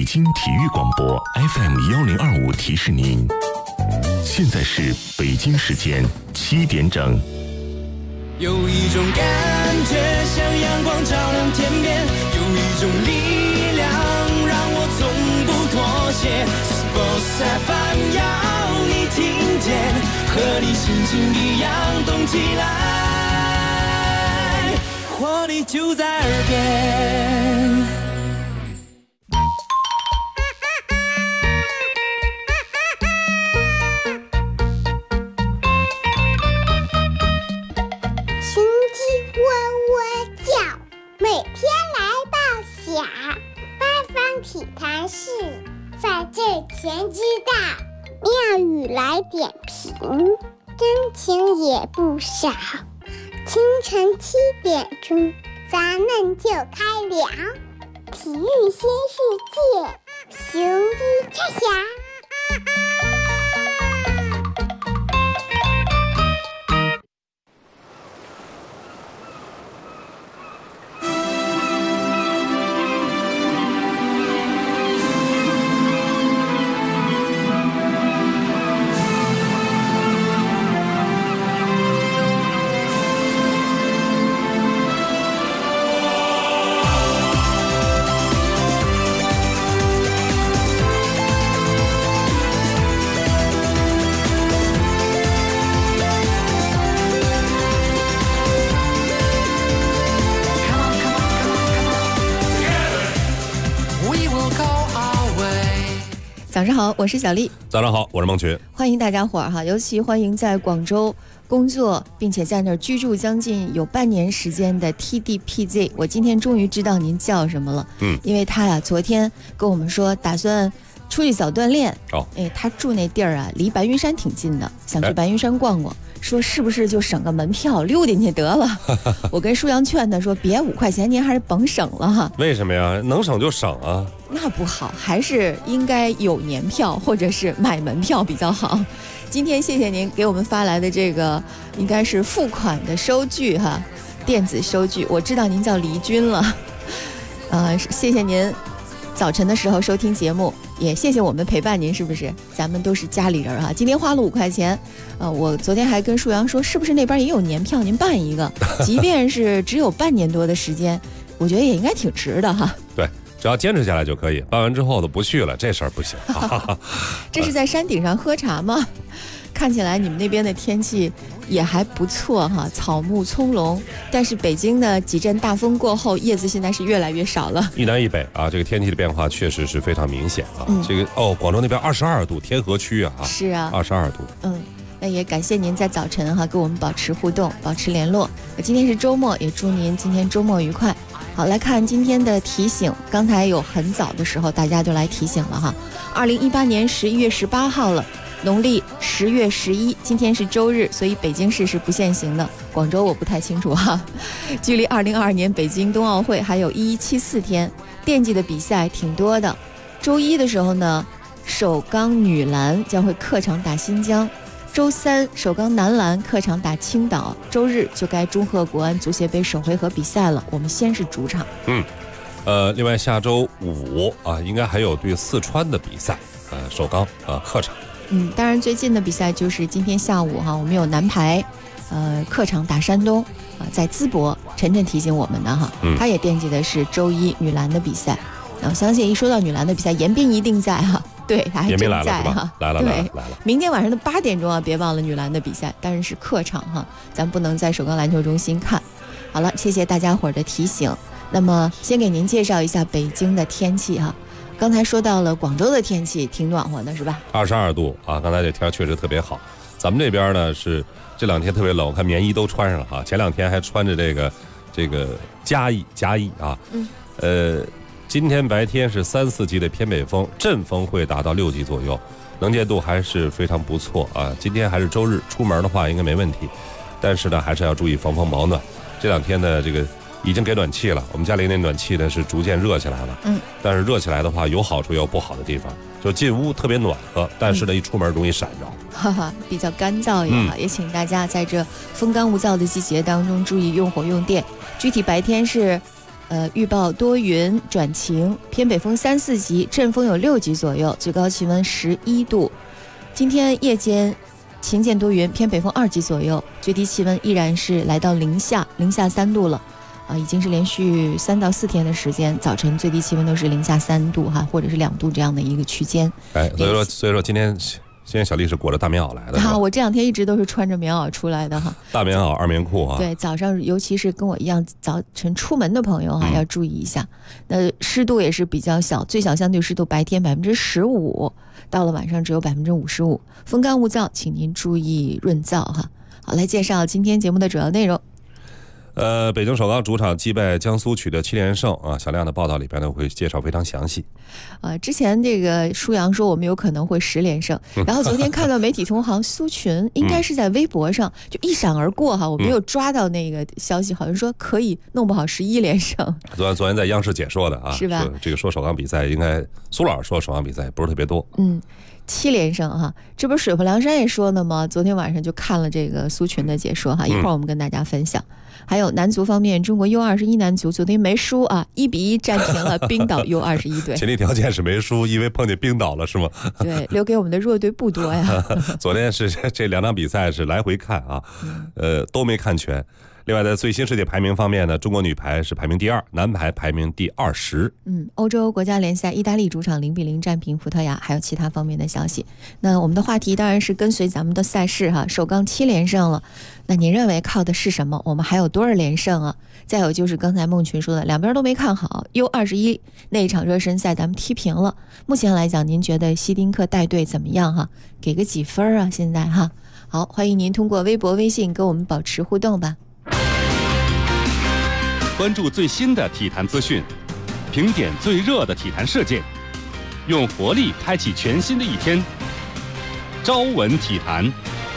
京体育广播 FM1025提示您，现在是北京时间7点整。 有一种感觉像阳光照亮天边，有一种力量让我从不妥协。Sports FM 要你听见，和你心情一样动起来，活力就在耳边。 体坛事，在这前知道，妙语来点评，真情也不少。清晨7点钟，咱们就开聊体育新世界，雄鸡拆霞。 早上好，我是小丽。 早上好，我是孟群。 欢迎大家伙儿哈，尤其欢迎在广州工作并且在那儿居住将近有半年时间的 TDPZ。我今天终于知道您叫什么了，因为他呀昨天跟我们说打算出去早锻炼。他住那地儿啊离白云山挺近的，想去白云山逛逛。说是不是就省个门票溜进去得了？我跟舒阳劝他说别5块钱您还是甭省了哈。 为什么呀？能省就省啊。 那不好，还是应该有年票或者是买门票比较好。今天谢谢您给我们发来的这个应该是付款的收据哈，电子收据。我知道您叫黎军了，谢谢您早晨的时候收听节目，也谢谢我们陪伴您，是不是？咱们都是家里人哈。今天花了5块钱，我昨天还跟舒阳说，是不是那边也有年票，您办一个，即便是只有半年多的时间，我觉得也应该挺值的哈。 对，只要坚持下来就可以，办完之后都不去了，这事儿不行。 这是在山顶上喝茶吗？看起来你们那边的天气也还不错哈，草木葱茏。但是北京的几阵大风过后，叶子现在是越来越少了。 一南一北啊，这个天气的变化确实是非常明显啊。这个广州那边22度，天河区啊， 是啊 ，22度。 那也感谢您在早晨哈跟我们保持互动，保持联络。今天是周末，也祝您今天周末愉快。好，来看今天的提醒。刚才有很早的时候大家就来提醒了哈，2018年11月18号了。农历10月11，今天是周日，所以北京市是不限行的。广州我不太清楚哈。距离2022年北京冬奥会还有1174天，惦记的比赛挺多的。周一的时候呢，首钢女篮将会客场打新疆；周三，首钢男篮客场打青岛；周日就该祝贺国安足协杯首回合比赛了。我们先是主场。 另外下周5啊，应该还有对四川的比赛，首钢客场。 当然最近的比赛就是今天下午哈，我们有男排，客场打山东在淄博。晨晨提醒我们的哈，他也惦记的是周一女篮的比赛。那我相信一说到女篮的比赛，严彬一定在哈。对，他还真在哈， 来了。 明天晚上的8点钟啊，别忘了女篮的比赛，但是客场哈，咱不能在首钢篮球中心看。好了，谢谢大家伙儿的提醒。那么先给您介绍一下北京的天气哈。刚才说到了广州的天气挺暖和的是吧？22 度啊，刚才这天确实特别好。咱们这边呢是这2天特别冷，我看棉衣都穿上了哈。前2天还穿着这个夹衣啊。今天白天是3、4级的偏北风，阵风会达到6级左右，能见度还是非常不错啊。今天还是周日，出门的话应该没问题，但是呢还是要注意防风保暖。这2天呢这个已经给暖气了，我们家里那暖气呢是逐渐热起来了。但是热起来的话有好处也有不好的地方，就进屋特别暖和，但是呢一出门容易闪着。 比较干燥也好，也请大家在这风干物燥的季节当中注意用火用电。具体白天是预报多云转晴，偏北风3、4级，阵风有6级左右，最高气温11度。今天夜间晴间多云，偏北风2级左右，最低气温依然是来到零下3度了。已经是连续3到4天的时间，早晨最低气温都是零下3度哈，或者是2度这样的一个区间。 所以说今天小丽是裹着大棉袄来的。 我这2天一直都是穿着棉袄出来的哈。 大棉袄2棉裤啊。 对，早上尤其是跟我一样早晨出门的朋友哈，要注意一下。那湿度也是比较小，最小相对湿度白天15%，到了晚上只有55%。风干物燥，请您注意润燥哈。好，来介绍今天节目的主要内容。 北京首钢主场击败江苏取得7连胜啊！小亮的报道里边呢会介绍非常详细。 之前这个舒阳说我们有可能会10连胜，然后昨天看到媒体同行苏群应该是在微博上就一闪而过哈，我没有抓到那个消息，好像说可以弄不好11连胜。 昨天在央视解说的啊， 是吧？ 这个说首钢比赛应该苏老师说首钢比赛不是特别多。 7连胜哈，这不是水泊梁山也说呢吗？昨天晚上就看了这个苏群的解说哈，一会儿我们跟大家分享。还有男足方面，中国 U21 男足昨天没输啊，1比1战平了冰岛 U21 队。 前提条件是没输，因为碰见冰岛了是吗？ 对，留给我们的弱队不多呀。 昨天是这2场比赛是来回看啊，都没看全。另外，在最新世界排名方面呢，中国女排是排名第2，男排排名第20。 欧洲国家联赛，意大利主场0比0战平葡萄牙，还有其他方面的消息。那我们的话题当然是跟随咱们的赛事哈，首钢7连胜了。那您认为靠的是什么？我们还有多少连胜啊？再有就是刚才孟群说的，两边都没看好。U21那一场热身赛咱们踢平了。目前来讲，您觉得希丁克带队怎么样哈？给个几分啊？现在哈，好，欢迎您通过微博、微信跟我们保持互动吧。 关注最新的体坛资讯，评点最热的体坛事件，用活力开启全新的一天。朝闻体坛。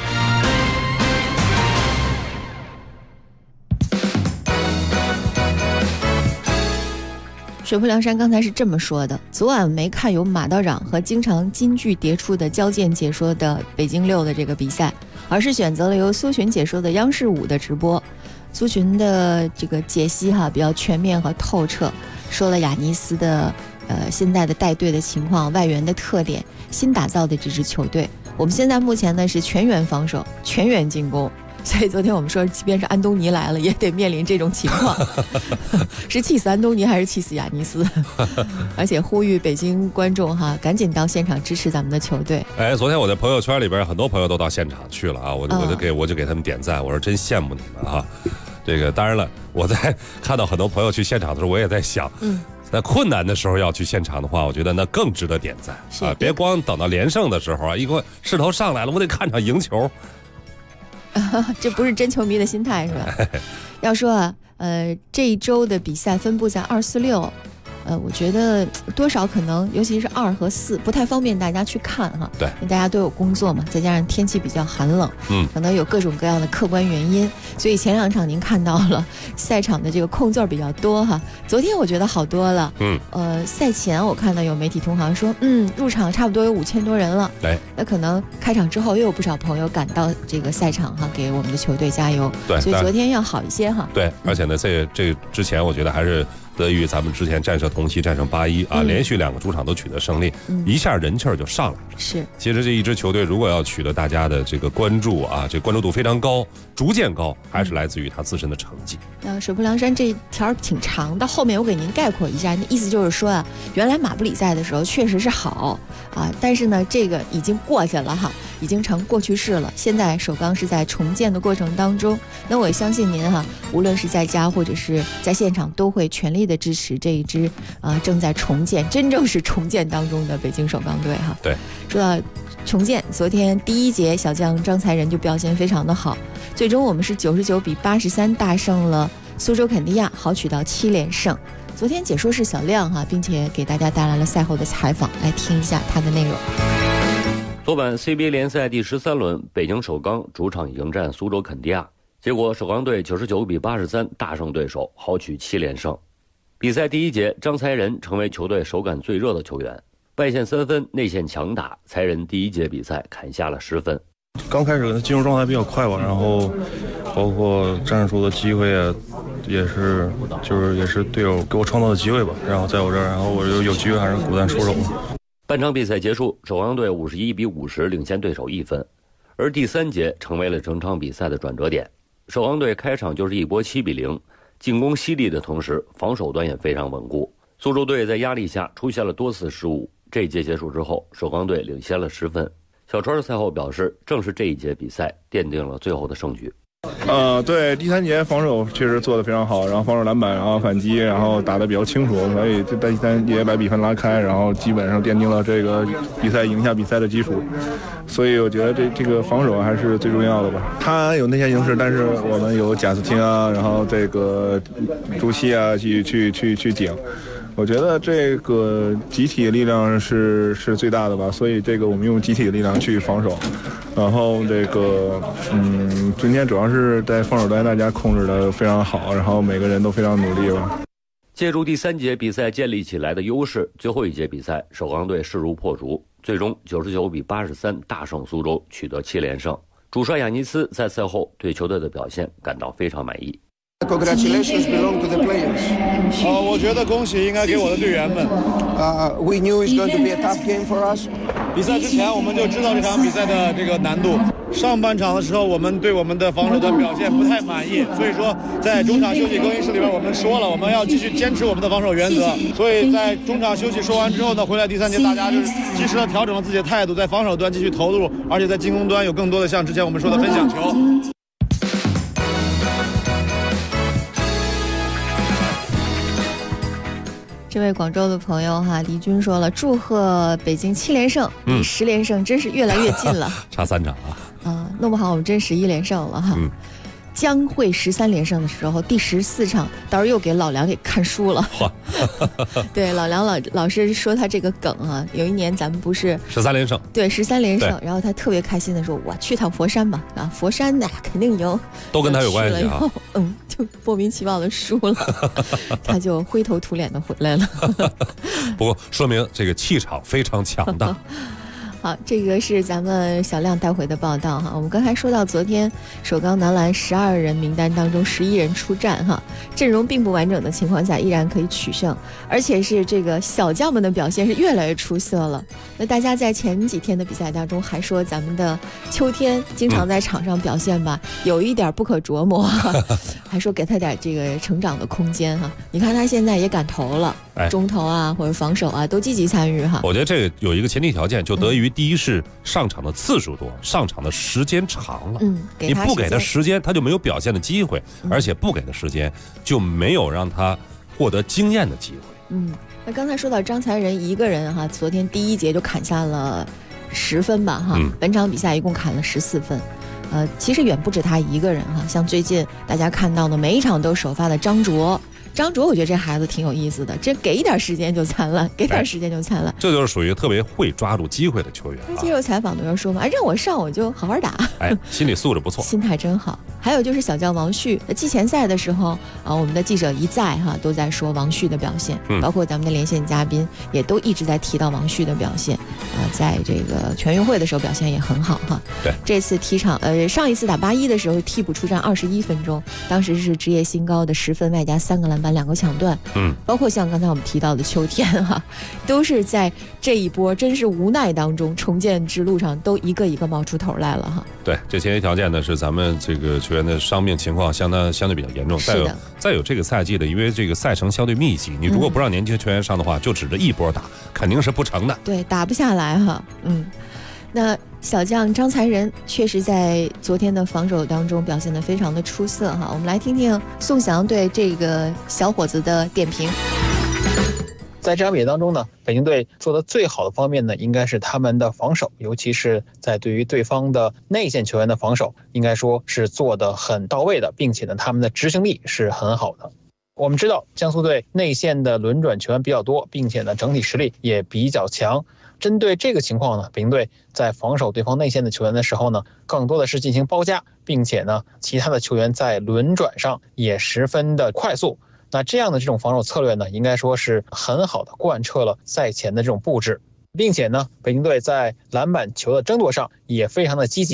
水泊梁山刚才是这么说的：昨晚没看有马道长和经常金句迭出的焦健解说的北京6的这个比赛，而是选择了由苏群解说的央视5的直播。苏群的这个解析哈比较全面和透彻，说了雅尼斯的现在的带队的情况、外援的特点、新打造的这支球队。我们现在目前呢是全员防守、全员进攻，所以昨天我们说，即便是安东尼来了，也得面临这种情况，是气死安东尼还是气死雅尼斯？而且呼吁北京观众哈，赶紧到现场支持咱们的球队。 昨天我在朋友圈里边，很多朋友都到现场去了啊，我就给他们点赞，我说真羡慕你们啊。这个当然了，我在看到很多朋友去现场的时候，我也在想，在困难的时候要去现场的话，我觉得那更值得点赞啊！别光等到连胜的时候啊，一个势头上来了，我得看场赢球。 这不是真球迷的心态是吧？要说啊，这一周的比赛分布在2、4、6。我觉得多少可能，尤其是2和4，不太方便大家去看哈。 对， 因为大家都有工作嘛，再加上天气比较寒冷，可能有各种各样的客观原因，所以前2场您看到了赛场的这个空座比较多哈。昨天我觉得好多了，赛前我看到有媒体同行说，入场差不多有5000多人了。对，那可能开场之后又有不少朋友赶到这个赛场哈，给我们的球队加油。对，所以昨天要好一些哈。 对，而且呢，这之前我觉得还是得益于咱们之前战胜同曦、战胜81啊，连续2个主场都取得胜利，一下人气儿就上来了。 是， 其实这一支球队如果要取得大家的这个关注啊，这关注度非常高，逐渐高，还是来自于他自身的成绩。 水泊梁山这条挺长的，后面我给您概括一下，意思就是说啊，原来马布里在的时候确实是好啊，但是呢，这个已经过去了哈，已经成过去式了。现在首钢是在重建的过程当中，那我也相信您哈，无论是在家或者是在现场，都会全力的支持这一支正在重建，真正是重建当中的北京首钢队哈。 对， 说到重建，昨天第1节小将张才仁就表现非常的好，最终我们是99比83大胜了苏州肯尼亚，好取到7连胜。昨天解说是小亮哈，并且给大家带来了赛后的采访，来听一下他的内容。 昨晚 CBA 联赛第13轮，北京首钢主场迎战苏州肯尼亚，结果首钢队99比83大胜对手，豪取7连胜。比赛第1节，张才仁成为球队手感最热的球员，外线3分，内线强打，才仁第1节比赛砍下了10分。 刚开始进入状态比较快吧，然后包括战术的机会啊， 也是队友给我创造的机会吧。然后在我这儿，然后我就有机会还是果断出手。 半场比赛结束，首钢队51-50领先对手1分，而第3节成为了整场比赛的转折点。首钢队开场就是一波7-0，进攻犀利的同时，防守端也非常稳固。苏州队在压力下出现了多次失误。这一节结束之后，首钢队领先了10分。小川赛后表示，正是这一节比赛奠定了最后的胜局。 对，第3节防守确实做得非常好，然后防守篮板，然后反击，然后打得比较清楚，所以就在第3节把比分拉开，然后基本上奠定了这个比赛赢下比赛的基础。所以我觉得这个防守还是最重要的吧。他有内线形势，但是我们有贾斯汀啊，然后这个朱熹啊去顶。我觉得这个集体的力量是最大的吧，所以这个我们用集体的力量去防守。然后这个今天主要是在防守端大家控制的非常好，然后每个人都非常努力吧。 借助第3节比赛建立起来的优势，最后一节比赛首钢队势如破竹，最终99-83大胜苏州，取得7连胜。主帅亚尼斯在赛后对球队的表现感到非常满意。 Congratulations belong to the players. 我觉得恭喜应该给我的队员们。 We knew it's going to be a tough game for us. 比赛之前我们就知道这场比赛的这个难度。上半场的时候，我们对我们的防守的表现不太满意，所以说在中场休息更衣室里边我们说了，我们要继续坚持我们的防守原则。所以在中场休息说完之后呢，回来第3节大家就是及时的调整了自己的态度，在防守端继续投入，而且在进攻端有更多的像之前我们说的分享球。 这位广州的朋友哈，黎军说了，祝贺北京7连胜，离10连胜真是越来越近了， 差3场弄不好我们真11连胜了哈。将会13连胜的时候，第14场到时候又给老梁给看输了。对，老梁老师说他这个梗啊，有一年咱们不是 13连胜， 对13连胜，然后他特别开心的说：“我去趟佛山吧，佛山的肯定赢。” 都跟他有关系啊。 就莫名其妙的输了，他就灰头土脸的回来了。 不过说明这个气场非常强大。 好，这个是咱们小亮带回的报道哈。我们刚才说到，昨天首钢男篮12人名单当中11人出战哈，阵容并不完整的情况下依然可以取胜，而且是这个小将们的表现是越来越出色了。那大家在前几天的比赛当中还说咱们的秋天经常在场上表现吧，有一点不可琢磨，还说给他点这个成长的空间哈。你看他现在也敢投了，中投啊或者防守啊都积极参与哈。 我觉得这个有一个前提条件，就得益于第一是上场的次数多，上场的时间长了。你不给他时间，他就没有表现的机会，而且不给他时间，就没有让他获得经验的机会。 那刚才说到张才仁一个人哈，昨天第1节就砍下了10分吧哈，本场比赛一共砍了14分。其实远不止他一个人哈，像最近大家看到的每一场都首发的张卓，我觉得这孩子挺有意思的，这给一点时间就灿烂，给点时间就灿烂， 这就是属于特别会抓住机会的球员。 接受采访的人说嘛，让我上我就好好打， 心理素质不错， 心态真好。还有就是小将王旭，季前赛的时候我们的记者一再都在说王旭的表现，包括咱们的连线嘉宾也都一直在提到王旭的表现在这个全运会的时候表现也很好哈。 对， 这次踢场上一次打81的时候替补出战21分钟，当时是职业新高的10分外加3个篮板2个抢断，包括像刚才我们提到的秋天哈，都是在这一波真是无奈当中重建之路上都一个一个冒出头来了哈。 对，这前提条件呢是咱们这个球员的伤病情况相对比较严重，再有这个赛季的，因为这个赛程相对密集，你如果不让年轻球员上的话，就指着一波打，肯定是不成的。 对，打不下来哈。那小将张才仁确实在昨天的防守当中表现得非常的出色哈。我们来听听宋翔对这个小伙子的点评。 在这场比赛当中呢，北京队做的最好的方面呢，应该是他们的防守，尤其是在对于对方的内线球员的防守，应该说是做得很到位的，并且呢，他们的执行力是很好的。我们知道江苏队内线的轮转球员比较多，并且呢，整体实力也比较强。针对这个情况呢，北京队在防守对方内线的球员的时候呢，更多的是进行包夹，并且呢，其他的球员在轮转上也十分的快速。那这样的这种防守策略呢，应该说是很好的贯彻了赛前的这种布置，并且呢，北京队在篮板球的争夺上也非常的积极。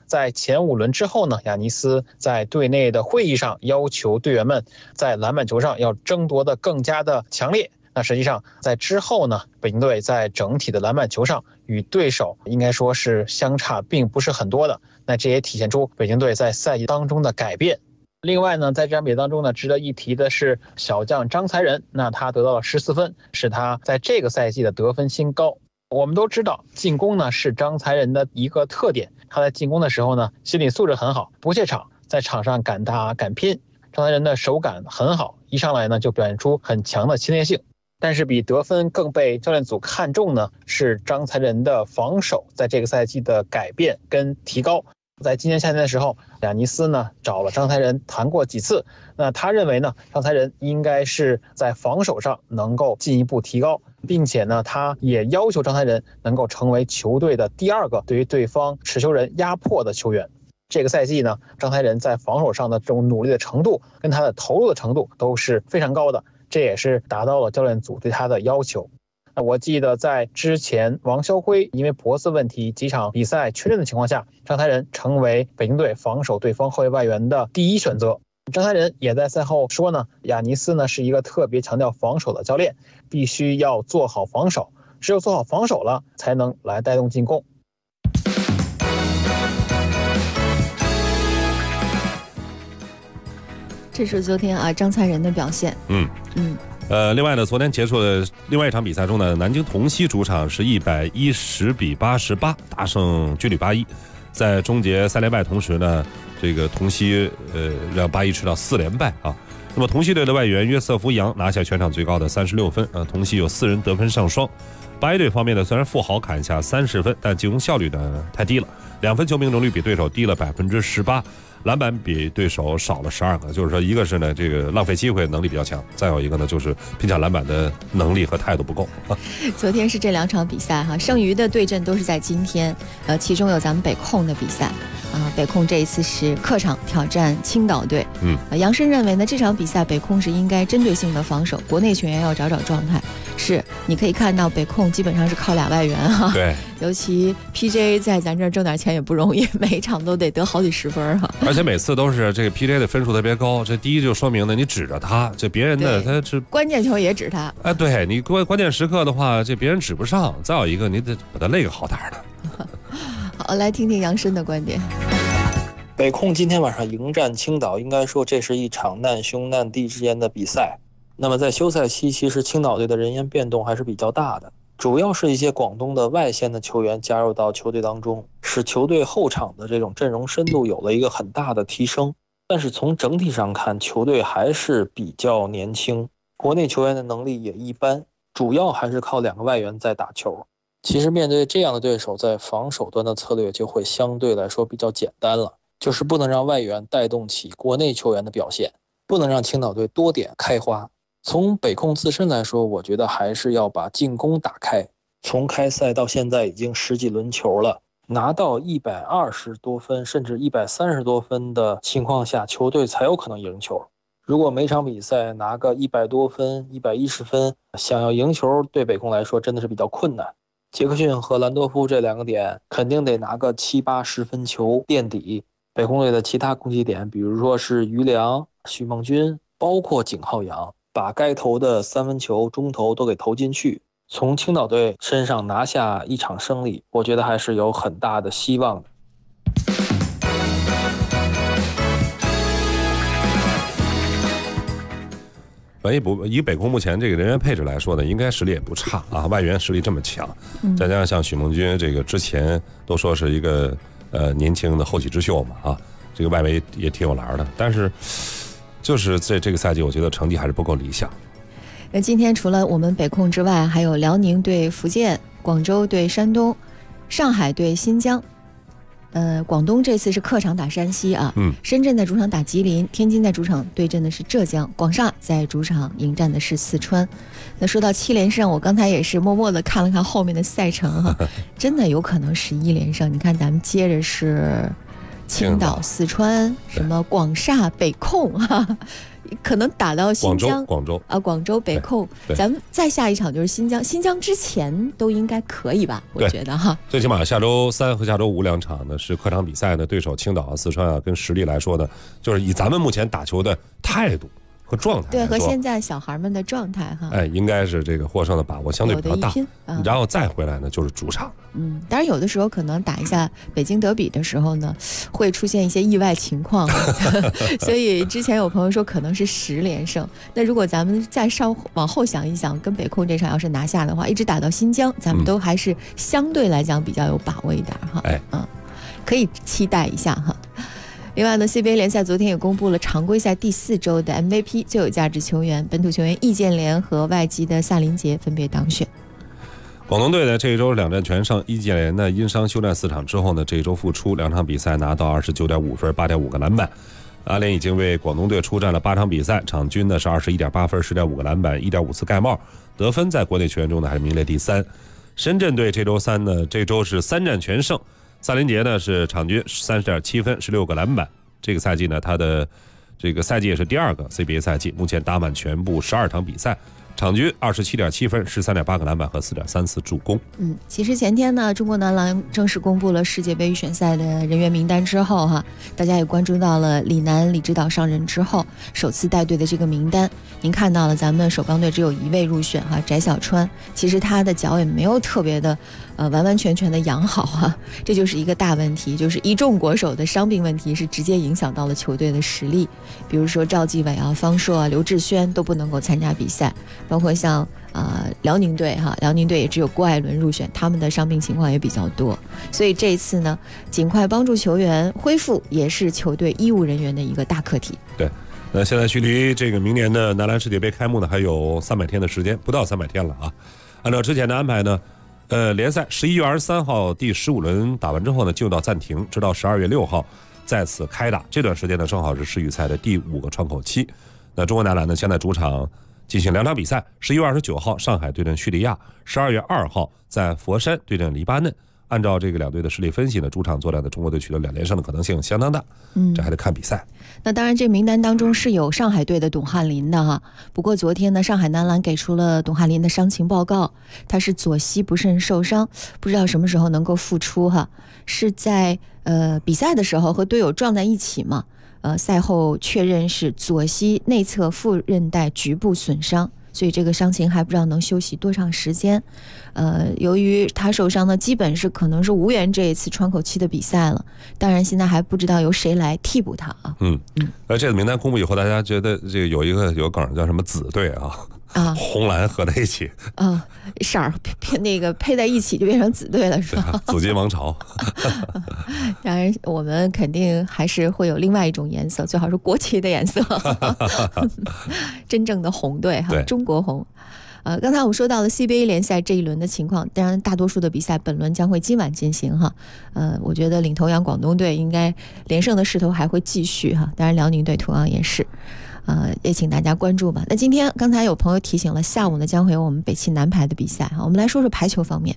在前5轮之后呢，亚尼斯在队内的会议上要求队员们在篮板球上要争夺的更加的强烈。那实际上在之后呢，北京队在整体的篮板球上与对手应该说是相差并不是很多的，那这也体现出北京队在赛季当中的改变。另外呢，在这场比赛当中呢，值得一提的是小将张才仁，那他得到了14分，是他在这个赛季的得分新高。我们都知道进攻呢是张才仁的一个特点，他在进攻的时候呢心理素质很好，不怯场，在场上敢打敢拼。张才仁的手感很好，一上来呢就表现出很强的侵略性。但是比得分更被教练组看重呢，是张才仁的防守在这个赛季的改变跟提高。在今年夏天的时候，亚尼斯呢找了张才仁谈过几次，那他认为呢，张才仁应该是在防守上能够进一步提高，并且呢，他也要求张才仁能够成为球队的第2个对于对方持球人压迫的球员。这个赛季呢，张才仁在防守上的这种努力的程度跟他的投入的程度都是非常高的，这也是达到了教练组对他的要求。我记得在之前王潇辉因为脖子问题几场比赛缺阵的情况下，张才仁成为北京队防守对方后卫外援的第1选择。张才仁也在赛后说呢，亚尼斯呢是一个特别强调防守的教练，必须要做好防守，只有做好防守了才能来带动进攻。 这是昨天张才仁的表现。 另外呢，昨天结束的另外一场比赛中呢，南京同曦主场是110比88大胜军旅81，在终结3连败同时呢，这个同曦让81吃到4连败啊。那么同曦队的外援约瑟夫杨拿下全场最高的36分，同曦有4人得分上双。81队方面呢，虽然富豪砍下30分，但进攻效率呢太低了，2分球命中率比对手低了18%，篮板比对手少了12个，就是说一个是呢这个浪费机会能力比较强，再有一个呢就是拼抢篮板的能力和态度不够。 昨天是这2场比赛哈，剩余的对阵都是在今天，其中有咱们北控的比赛北控这一次是客场挑战青岛队。杨申认为呢，这场比赛北控是应该针对性的防守，国内球员要找状态。是，你可以看到北控基本上是靠2外援哈。 对， 尤其 PJ 在咱这儿挣点钱也不容易，每一场都得得好几10分哈。 而且每次都是这个 PJ 的分数特别高，这第一就说明呢，你指着他，这别人呢他是关键球也指他。 对你关键时刻的话，这别人指不上。再有一个，你得把他累个好点的。 好，来听听杨申的观点。 北控今天晚上迎战青岛，应该说这是一场难兄难弟之间的比赛。那么在休赛期，其实青岛队的人员变动还是比较大的，主要是一些广东的外线的球员加入到球队当中，使球队后场的这种阵容深度有了一个很大的提升。但是从整体上看，球队还是比较年轻，国内球员的能力也一般，主要还是靠2个外援在打球。其实面对这样的对手，在防守端的策略就会相对来说比较简单了，就是不能让外援带动起国内球员的表现，不能让青岛队多点开花。从北控自身来说，我觉得还是要把进攻打开。从开赛到现在已经10几轮球了，拿到120多分甚至130多分的情况下，球队才有可能赢球。如果每场比赛拿个100多分110分，想要赢球对北控来说真的是比较困难。杰克逊和兰多夫这2个点肯定得拿个70、80分球垫底。北控队的其他攻击点，比如说是于良、许梦军，包括景浩洋，把该投的3分球中投都给投进去，从青岛队身上拿下一场胜利，我觉得还是有很大的希望的。 以北控目前这个人员配置来说呢，应该实力也不差啊，外援实力这么强，再加上像许梦军这个之前都说是一个年轻的后起之秀嘛啊，这个外围也挺有篮的，但是就是在这个赛季，我觉得成绩还是不够理想。 那今天除了我们北控之外，还有辽宁对福建、广州对山东、上海对新疆。广东这次是客场打山西啊，深圳在主场打吉林，天津在主场对阵的是浙江，广厦在主场迎战的是四川。那说到7连胜，我刚才也是默默的看了看后面的赛程哈，真的有可能11连胜。你看咱们接着是青岛、四川，什么广厦、北控哈， 可能打到新疆、 广州啊，广州北控，咱们再下一场就是新疆，新疆之前都应该可以吧？我觉得哈， 最起码下周3和下周5两场呢是客场比赛呢，对手青岛啊、四川啊，跟实力来说呢，就是以咱们目前打球的态度和状态， 对，和现在小孩们的状态哈， 应该是这个获胜的把握相对比较大，然后再回来呢就是主场。 当然有的时候可能打一下北京德比的时候呢，会出现一些意外情况，所以之前有朋友说可能是10连胜。那如果咱们再往后想一想，跟北控这场要是拿下的话，一直打到新疆，咱们都还是相对来讲比较有把握一点哈。可以期待一下哈。另外呢 CBA 联赛昨天也公布了常规赛第4周的 MVP 最有价值球员，本土球员易建联和外籍的萨林杰分别当选。 广东队呢这一周2战全胜，易建联呢因伤休战4场之后呢，这一周复出2场比赛拿到29.5分 8.5 个篮板。阿联已经为广东队出战了8场比赛，场均呢是21.8分 10.5 个篮板 1.5 次盖帽，得分在国内球员中呢还是名列第3。深圳队这周是3战全胜，萨林杰呢是场均30.7分16个篮板。这个赛季呢他的这个赛季也是第2个 CBA 赛季，目前打满全部12场比赛，场均27.7分13.8个篮板和4.3次助攻。 其实前天呢中国男篮正式公布了世界杯预选赛的人员名单之后哈，大家也关注到了李楠李指导上任之后首次带队的这个名单。您看到了咱们首钢队只有1位入选哈，翟小川，其实他的脚也没有特别的完完全全的养好哈，这就是一个大问题，就是一众国手的伤病问题是直接影响到了球队的实力，比如说赵继伟啊、方硕啊、刘志轩都不能够参加比赛，包括像辽宁队哈，辽宁队也只有郭艾伦入选，他们的伤病情况也比较多，所以这一次呢，尽快帮助球员恢复也是球队医务人员的一个大课题。 对，那现在距离这个明年的男篮世界杯开幕呢还有300天的时间，不到300天了啊。按照之前的安排呢，联赛11月23号第15轮打完之后呢，就到暂停，直到12月6号再次开打。这段时间呢，正好是世预赛的第5个窗口期。那中国男篮呢，现在主场进行2场比赛，11月29号上海对阵叙利亚，12月2号在佛山对阵黎巴嫩。按照这个两队的实力分析呢，主场作战的中国队取得2连胜的可能性相当大。这还得看比赛。 那当然这名单当中是有上海队的董翰林的哈，不过昨天呢上海男篮给出了董翰林的伤情报告，他是左膝不慎受伤，不知道什么时候能够复出哈，是在比赛的时候和队友撞在一起嘛，赛后确认是左膝内侧副韧带局部损伤，所以这个伤情还不知道能休息多长时间。由于他受伤呢，基本是可能是无缘这一次窗口期的比赛了。当然现在还不知道由谁来替补他啊。 这个名单公布以后，大家觉得这个有个梗叫什么紫队啊，红蓝合在一起色儿那个配在一起就变成紫队了是吧？ 紫金王朝。 当然我们肯定还是会有另外一种颜色，最好是国旗的颜色。真正的红队哈，中国红。刚才我们说到了 CBA 联赛这一轮的情况，当然大多数的比赛本轮将会今晚进行哈。我觉得领头羊广东队应该连胜的势头还会继续哈，当然辽宁队同样也是。也请大家关注吧。那今天刚才有朋友提醒了，下午呢将会有我们北汽男排的比赛哈，我们来说说排球方面。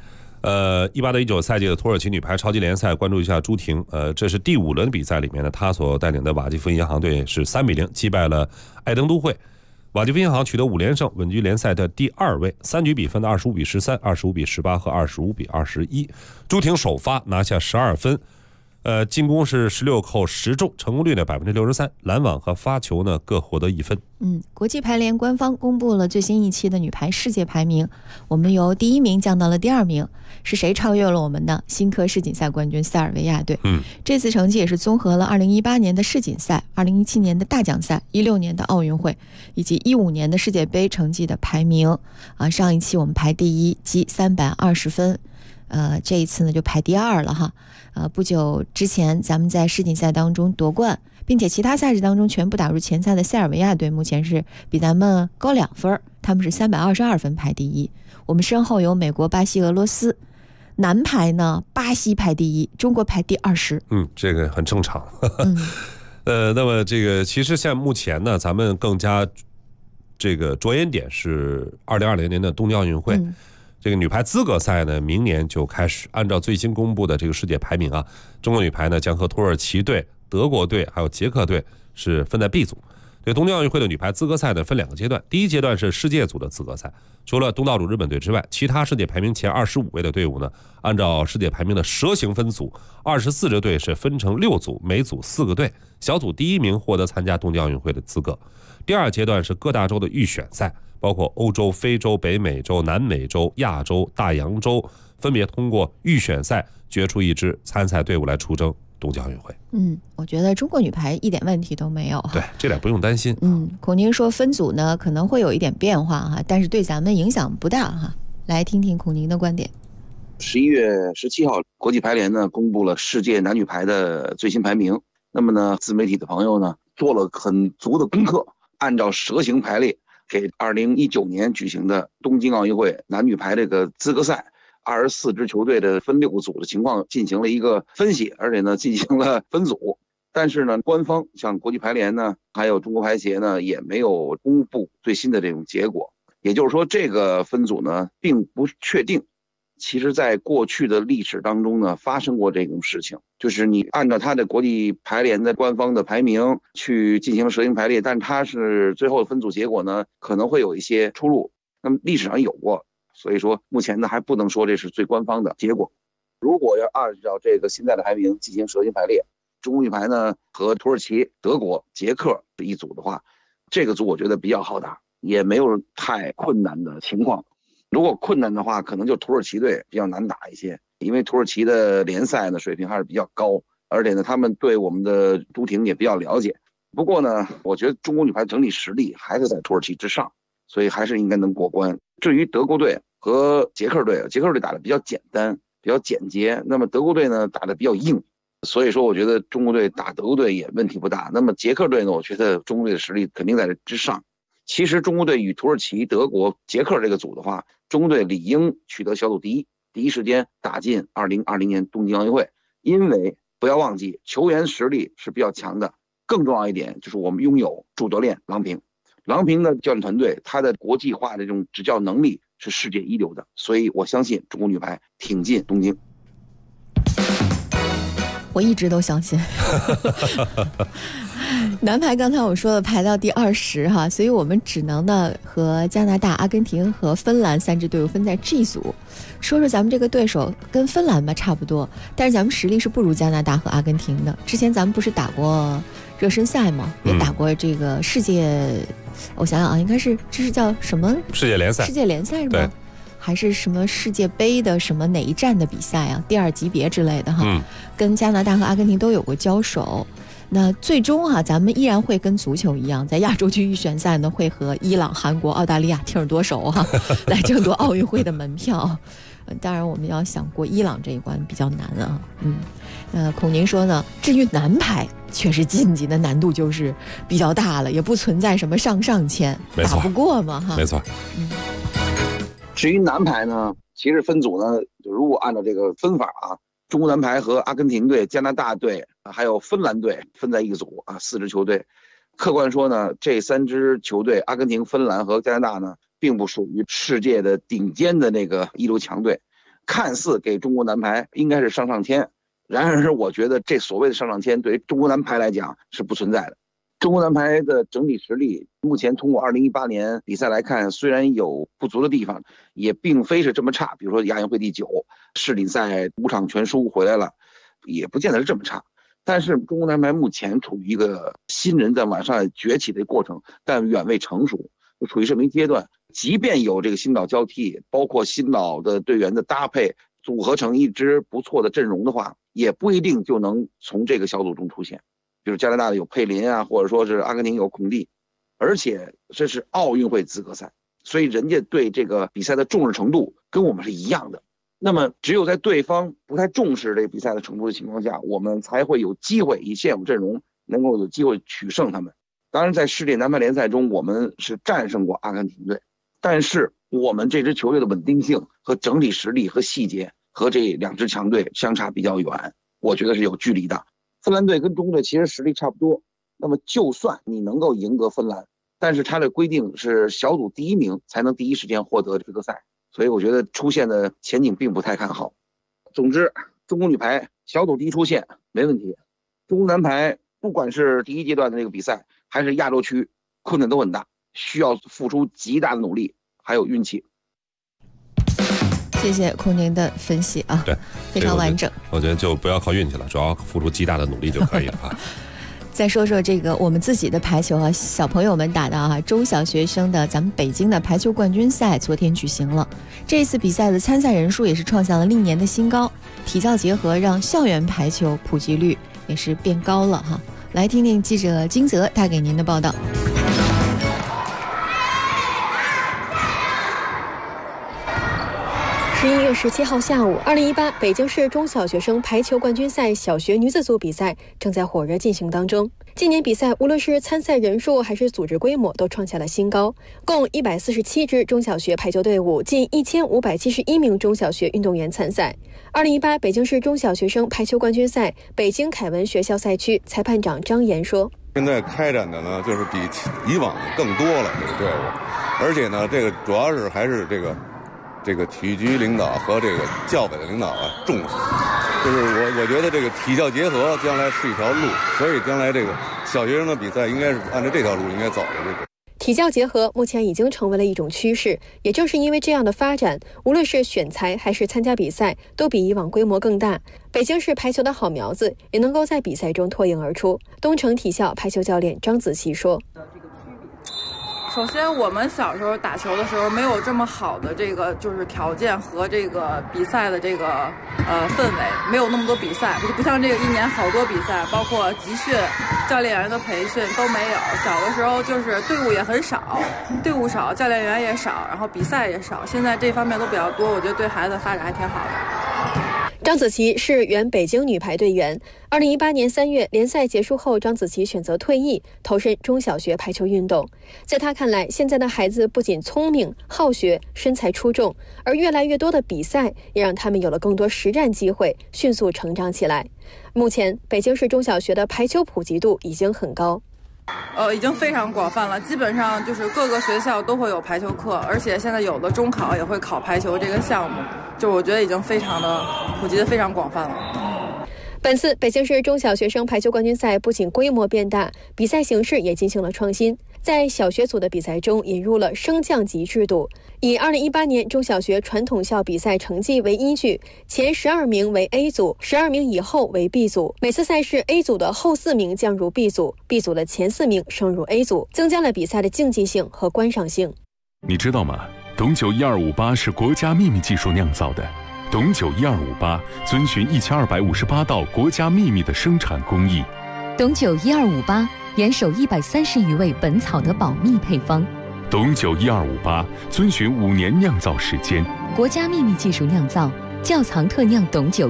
18到19赛季的土耳其女排超级联赛，关注一下朱婷。这是第5轮比赛里面呢，她所带领的瓦基弗银行队是3-0击败了爱登都会。瓦基弗银行取得5连胜，稳居联赛的第2位，3局比分的25比13、25比18和25比21。朱婷首发拿下12分，进攻是16扣10中，成功率呢63%，拦网和发球呢各获得1分。 国际排联官方公布了最新一期的女排世界排名，我们由第1名降到了第2名，是谁超越了我们呢？新科世锦赛冠军塞尔维亚队。这次成绩也是综合了2018年的世锦赛、2017年的大奖赛、16年的奥运会以及15年的世界杯成绩的排名上一期我们排第1，积320分。这一次呢就排第2了哈。不久之前咱们在世锦赛当中夺冠，并且其他赛事当中全部打入前赛的塞尔维亚队目前是比咱们高2分，他们是322分排第1。我们身后有美国、巴西、俄罗斯。男排呢，巴西排第1，中国排第20。 这个很正常。那么这个其实像目前呢，咱们更加这个着眼点是2020年的东京奥运会。这个女排资格赛呢，明年就开始。按照最新公布的这个世界排名中国女排呢将和土耳其队、德国队还有捷克队是分在 B 组。 这东京奥运会的女排资格赛呢分2个阶段，第一阶段是世界组的资格赛，除了东道主日本队之外，其他世界排名前25位的队伍呢，按照世界排名的蛇形分组，24支队是分成6组，每组4个队，小组第1名获得参加东京奥运会的资格。第2阶段是各大洲的预选赛，包括欧洲、非洲、北美洲、南美洲、亚洲、大洋洲，分别通过预选赛决出一支参赛队伍来出征东京奥运会。 我觉得中国女排一点问题都没有。 对，这点不用担心。 孔宁说分组呢可能会有一点变化哈，但是对咱们影响不大哈。来听听孔宁的观点。 11月17号，国际排联呢公布了世界男女排的最新排名。那么呢，自媒体的朋友呢做了很足的功课，按照蛇形排列给2019年举行的东京奥运会男女排这个资格赛24支球队的分6个组的情况进行了一个分析，而且呢进行了分组。但是呢，官方像国际排联呢，还有中国排协呢，也没有公布最新的这种结果。也就是说，这个分组呢并不确定。其实在过去的历史当中呢，发生过这种事情，就是你按照它的国际排联的官方的排名去进行蛇形排列，但它是最后的分组结果呢可能会有一些出入。那么历史上有过，所以说目前呢还不能说这是最官方的结果。如果要按照这个现在的排名进行蛇形排列，中国女排呢和土耳其、德国、捷克是一组的话，这个组我觉得比较好打，也没有太困难的情况。如果困难的话，可能就土耳其队比较难打一些，因为土耳其的联赛呢水平还是比较高，而且呢他们对我们的都亭也比较了解。不过呢，我觉得中国女排整体实力还是在土耳其之上，所以还是应该能过关。至于德国队和捷克队，捷克队打得比较简单，比较简洁，那么德国队呢打得比较硬，所以说我觉得中国队打德国队也问题不大。那么捷克队呢，我觉得中国队的实力肯定在这之上。其实中国队与土耳其、德国、捷克这个组的话，中国队理应取得小组第一时间打进2020年东京奥运会。因为不要忘记，球员实力是比较强的，更重要一点就是我们拥有主教练郎平。郎平的教练团队，他的国际化的这种执教能力是世界一流的，所以我相信中国女排挺进东京。 我一直都相信。男排刚才我说了排到第20哈，所以我们只能呢和加拿大、阿根廷和芬兰3支队伍分在 G 组。说说咱们这个对手跟芬兰吧差不多，但是咱们实力是不如加拿大和阿根廷的。之前咱们不是打过热身赛吗？也打过这个世界，我想想啊，应该是这是叫什么世界联赛？ 世界联赛是吗？还是什么世界杯的什么哪一站的比赛啊？第2级别之类的哈。跟加拿大和阿根廷都有过交手。那最终啊，咱们依然会跟足球一样，在亚洲区预选赛呢，会和伊朗、韩国、澳大利亚听着多熟哈，来争夺奥运会的门票。当然，我们要想过伊朗这一关比较难啊。孔宁说呢，至于男排，确实晋级的难度就是比较大了，也不存在什么上签，打不过嘛哈。 没错。 至于男排呢，其实分组呢，如果按照这个分法啊。中国男排和阿根廷队、加拿大队还有芬兰队分在一个组啊，4支球队。客观说呢，这3支球队阿根廷、芬兰和加拿大呢，并不属于世界的顶尖的那个一流强队，看似给中国男排应该是上天，然而我觉得这所谓的上天对于中国男排来讲是不存在的。中国男排的整体实力，目前通过2018年比赛来看，虽然有不足的地方，也并非是这么差。比如说亚运会第9，世锦赛5场全输回来了，也不见得是这么差。但是中国男排目前处于一个新人在往上崛起的过程，但远未成熟，处于这么一阶段。即便有这个新老交替，包括新老的队员的搭配，组合成一支不错的阵容的话，也不一定就能从这个小组中出现。比如加拿大的有佩林啊，或者说是阿根廷有孔蒂，而且这是奥运会资格赛，所以人家对这个比赛的重视程度跟我们是一样的。那么只有在对方不太重视这个比赛的程度的情况下，我们才会有机会以现有阵容能够有机会取胜他们。当然在世界男排联赛中，我们是战胜过阿根廷队，但是我们这支球队的稳定性和整体实力和细节和这2支强队相差比较远，我觉得是有距离的。芬兰队跟中国队其实实力差不多，那么就算你能够赢得芬兰，但是它的规定是小组第1名才能第一时间获得资格赛，所以我觉得出现的前景并不太看好。总之，中国女排小组第一出线没问题。中国男排不管是第1阶段的这个比赛，还是亚洲区困难都很大，需要付出极大的努力，还有运气。 谢谢孔宁的分析啊， 对， 非常完整。 我觉得就不要靠运气了，主要付出极大的努力就可以了啊。 再说说这个我们自己的排球啊，小朋友们打的啊，中小学生的咱们北京的排球冠军赛昨天举行了。这次比赛的参赛人数也是创下了历年的新高，体教结合让校园排球普及率也是变高了哈。来听听记者金泽带给您的报道。 11月17号下午，2018北京市中小学生排球冠军赛小学女子组比赛正在火热进行当中。今年比赛无论是参赛人数还是组织规模都创下了新高，共147支中小学排球队伍，近1571名中小学运动员参赛。2018北京市中小学生排球冠军赛北京凯文学校赛区裁判长张岩说：“ 现在开展的呢，就是比以往更多了这个队伍，而且呢，这个主要是还是这个体育局领导和这个教委的领导啊重视，就是我觉得这个体教结合将来是一条路，所以将来这个小学生的比赛应该是按照这条路应该走的这个。 体教结合目前已经成为了一种趋势，也正是因为这样的发展，无论是选材还是参加比赛，都比以往规模更大。北京市排球的好苗子也能够在比赛中脱颖而出。东城体校排球教练张子琪说：“ 首先，我们小时候打球的时候没有这么好的这个就是条件和这个比赛的这个氛围，没有那么多比赛，不像这个一年好多比赛，包括集训、教练员的培训都没有。小的时候就是队伍也很少，队伍少，教练员也少，然后比赛也少。现在这方面都比较多，我觉得对孩子发展还挺好的。” 张子琪是原北京女排队员。2018年3月联赛结束后，张子琪选择退役，投身中小学排球运动。在她看来，现在的孩子不仅聪明、好学、身材出众，而越来越多的比赛也让他们有了更多实战机会，迅速成长起来。目前，北京市中小学的排球普及度已经很高。 已经非常广泛了，基本上就是各个学校都会有排球课，而且现在有的中考也会考排球这个项目，就我觉得已经非常的普及的非常广泛了。 本次北京市中小学生排球冠军赛不仅规模变大，比赛形式也进行了创新，在小学组的比赛中引入了升降级制度，以2018年中小学传统校比赛成绩为依据，前12名为 A 组，12名以后为 B 组。每次赛事 A 组的后4名降入 B 组， B 组的前4名升入 A 组，增加了比赛的竞技性和观赏性。 你知道吗？董酒1258是国家秘密技术酿造的。董酒1258遵循1258道国家秘密的生产工艺。 董酒1258严守130余味本草的保密配方。 董酒1258遵循5年酿造时间， 国家秘密技术酿造，窖藏特酿董酒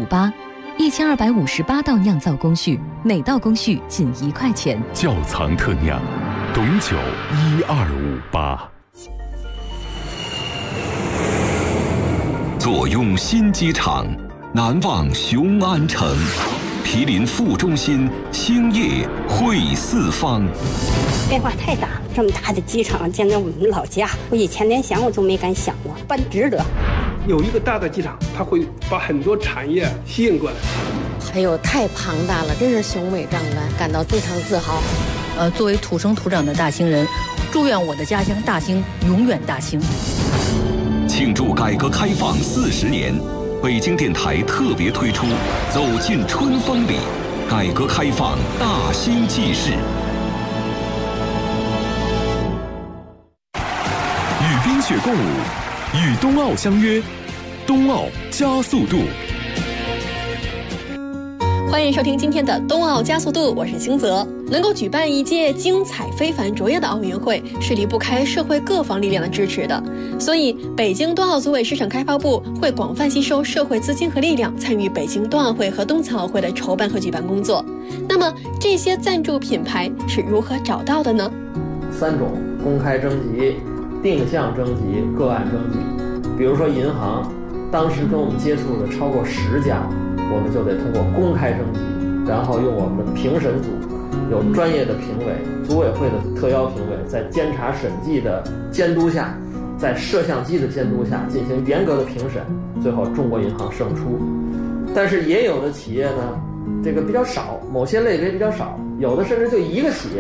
1258，1258道酿造工序，每道工序仅1块钱。 窖藏特酿，董酒1258。 坐拥新机场，难忘雄安城，毗邻副中心，兴业汇四方。 变化太大，这么大的机场建在我们老家，我以前连想我都没敢想过，办值得。 有一个大的机场，它会把很多产业吸引过来。 哎呦，太庞大了，真是雄伟壮观，感到非常自豪。 作为土生土长的大兴人，祝愿我的家乡大兴永远大兴。 庆祝改革开放40年，北京电台特别推出《走进春风里》，改革开放大兴纪事。 与冰雪共舞，与冬奥相约，冬奥加速度。 欢迎收听今天的冬奥加速度，我是星泽。能够举办一届精彩非凡卓越的奥运会，是离不开社会各方力量的支持的。所以，北京冬奥组委市场开发部会广泛吸收社会资金和力量，参与北京冬奥会和冬残奥会的筹办和举办工作。那么，这些赞助品牌是如何找到的呢 ？3种：公开征集、定向征集、个案征集。比如说银行，当时跟我们接触的超过10家。我们就得通过公开征集，然后用我们的评审组，有专业的评委，组委会的特邀评委，在监察审计的监督下，在摄像机的监督下进行严格的评审，最后中国银行胜出。但是也有的企业呢，这个比较少，某些类别比较少，有的甚至就1个企业，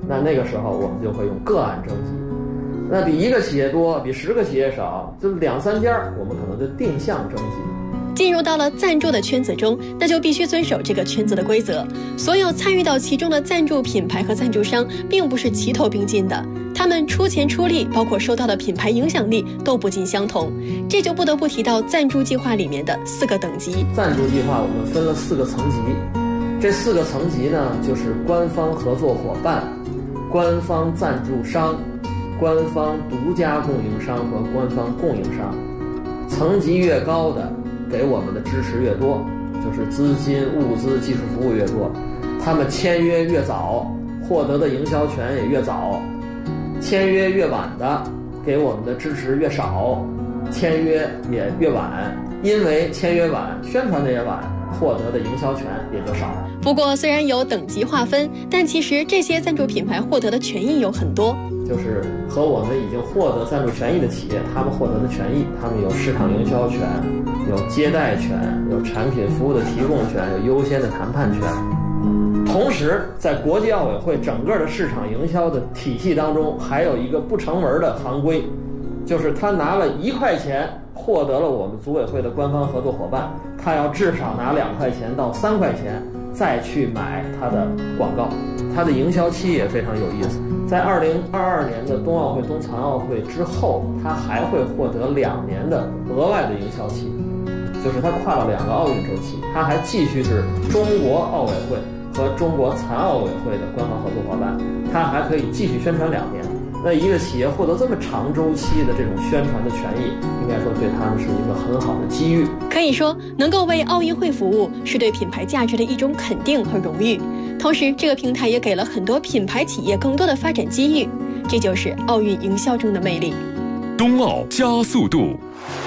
那个时候我们就会用个案征集。那比1个企业多，比10个企业少，就2、3家，我们可能就定向征集。 进入到了赞助的圈子中，那就必须遵守这个圈子的规则。所有参与到其中的赞助品牌和赞助商，并不是齐头并进的，他们出钱出力，包括收到的品牌影响力都不尽相同。这就不得不提到赞助计划里面的4个等级。 赞助计划我们分了4个层级，这4个层级呢，就是官方合作伙伴、官方赞助商、官方独家供应商和官方供应商。层级越高的，给我们的支持越多，就是资金、物资、技术服务越多，他们签约越早，获得的营销权也越早；签约越晚的，给我们的支持越少，签约也越晚。因为签约晚，宣传的也晚，获得的营销权也就少。 不过，虽然有等级划分，但其实这些赞助品牌获得的权益有很多。 就是和我们已经获得赞助权益的企业，他们获得的权益，他们有市场营销权，有接待权，有产品服务的提供权，有优先的谈判权。同时，在国际奥委会整个的市场营销的体系当中，还有一个不成文的行规，就是他拿了1块钱获得了我们组委会的官方合作伙伴，他要至少拿2块钱到3块钱再去买他的广告。他的营销期也非常有意思，在2022年的冬奥会、冬残奥会之后，他还会获得2年的额外的营销期，就是他跨了2个奥运周期，他还继续是中国奥委会和中国残奥委会的官方合作伙伴，他还可以继续宣传2年。那一个企业获得这么长周期的这种宣传的权益，应该说对他们是一个很好的机遇。 可以说，能够为奥运会服务，是对品牌价值的一种肯定和荣誉。同时，这个平台也给了很多品牌企业更多的发展机遇，这就是奥运营销中的魅力。 冬奥加速度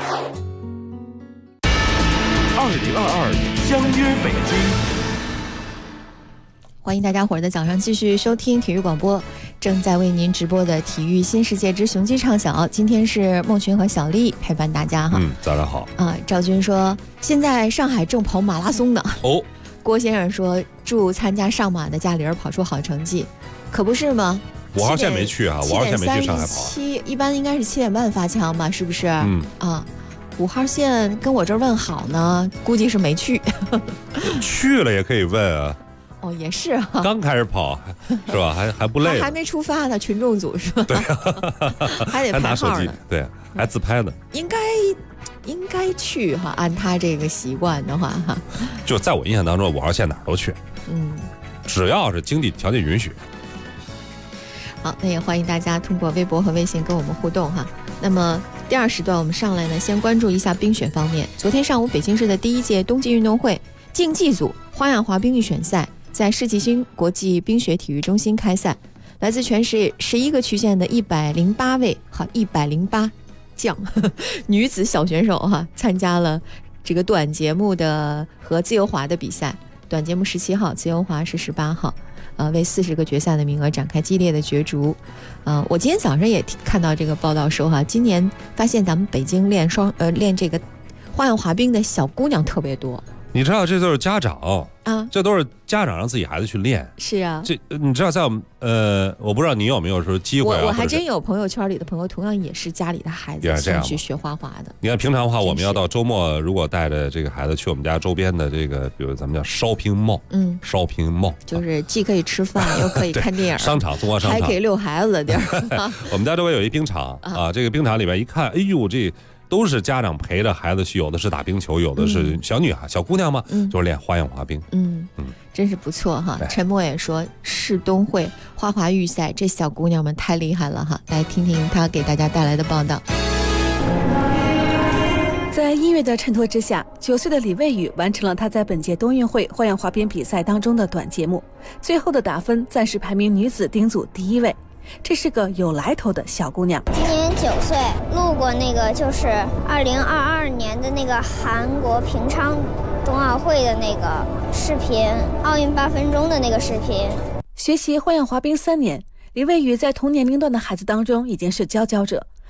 ，2022相约北京。 欢迎大家伙儿的早上继续收听体育广播，正在为您直播的体育新世界之雄鸡唱晓。今天是孟群和小丽陪伴大家哈。 早上好啊。赵军说现在上海正跑马拉松呢。 哦。 郭先生说祝参加上马的贾玲跑出好成绩，可不是吗 ？5号线没去啊，5号线没去上海跑。 一般应该是7点半发枪吧，是不是？啊。5号线跟我这儿问好呢，估计是没去。 去了也可以问啊。 哦，也是啊， 刚开始跑是吧？还不累， 还没出发呢，群众组是吧？ 对还得拍号呢， 对，还自拍呢。 应该去哈，按他这个习惯的话哈。 就在我印象当中，5号线哪儿都去，只要是经济条件允许。 好，那也欢迎大家通过微博和微信跟我们互动哈。那么第2时段我们上来呢，先关注一下冰雪方面。昨天上午，北京市的第1届冬季运动会竞技组花样滑冰预选赛在世纪星国际冰雪体育中心开赛，来自全市11个区县的108位108将女子小选手参加了这个短节目的和自由滑的比赛。短节目17号，自由滑是18号，为40个决赛的名额展开激烈的角逐。我今天早上也看到这个报道说今年发现咱们北京练这个花样滑冰的小姑娘特别多。 你知道这都是家长啊， 这都是家长让自己孩子去练。 是啊， 这你知道在我们我不知道你有没有说机会我还真有朋友圈里的朋友，同样也是家里的孩子送去学画画的。 你看平常的话，我们要到周末，如果带着这个孩子去我们家周边的这个，比如咱们叫 shopping mall，shopping mall 就是既可以吃饭又可以看电影， 商场综合商场， 还可以遛孩子的地儿。 我们家周围有一冰场啊，这个冰场里面一看，哎呦这。都是家长陪着孩子去，有的是打冰球，有的是小女孩、小姑娘嘛，就是练花样滑冰。 真是不错哈。陈默也说，市冬会花滑预赛，这小姑娘们太厉害了哈。来听听她给大家带来的报道。 在音乐的衬托之下，9岁的李魏宇完成了她在本届冬运会花样滑冰比赛当中的短节目，最后的打分暂时排名女子丁组第1位。这是个有来头的小姑娘， 今年9岁，录过那个就是2022年的那个韩国平昌冬奥会的那个视频，奥运8分钟的那个视频。 学习花样滑冰3年，李魏宇在同年龄段的孩子当中已经是佼佼者。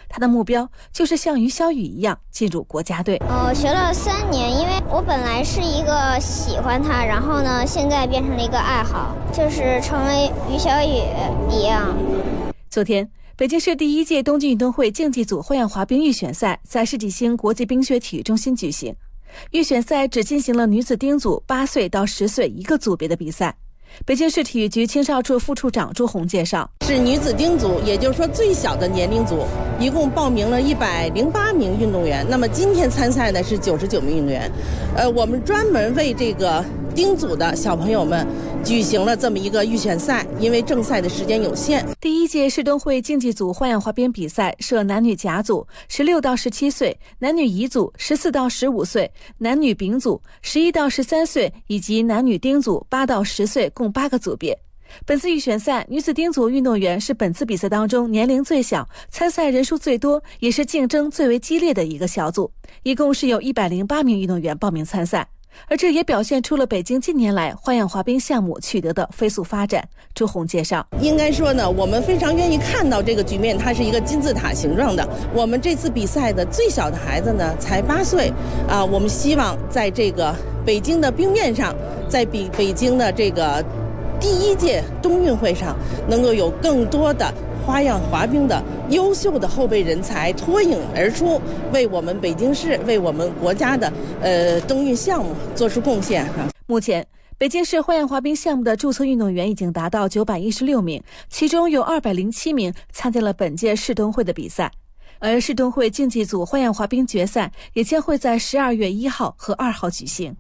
他的目标就是像于小雨一样进入国家队。 我学了3年，因为我本来是一个喜欢它，然后呢，现在变成了一个爱好，就是成为于小雨一样。 昨天，北京市第1届冬季运动会竞技组花样滑冰预选赛在世纪星国际冰雪体育中心举行。预选赛只进行了女子丁组8岁到10岁一个组别的比赛。北京市体育局青少处副处长朱红介绍， 是女子丁组，也就是说最小的年龄组，一共报名了108名运动员。那么今天参赛呢是99名运动员。我们专门为这个丁组的小朋友们举行了这么一个预选赛，因为正赛的时间有限。 第1届世冬会竞技组花样滑冰比赛设男女甲组16到17岁，男女乙组14到15岁，男女丙组11到13岁，以及男女丁组8到10岁，共8个组别。本次预选赛，女子丁组运动员是本次比赛当中年龄最小、参赛人数最多，也是竞争最为激烈的一个小组，一共是有108名运动员报名参赛。而这也表现出了北京近年来花样滑冰项目取得的飞速发展。朱红介绍， 应该说呢，我们非常愿意看到这个局面，它是一个金字塔形状的。我们这次比赛的最小的孩子呢才8岁啊，我们希望在这个北京的冰面上，在北京的这个第1届冬运会上，能够有更多的花样滑冰的优秀的后备人才脱颖而出，为我们北京市、为我们国家的冬运项目做出贡献。 目前，北京市花样滑冰项目的注册运动员已经达到916名，其中有207名参加了本届世冬会的比赛。而世冬会竞技组花样滑冰决赛也将会在12月1号和2号举行。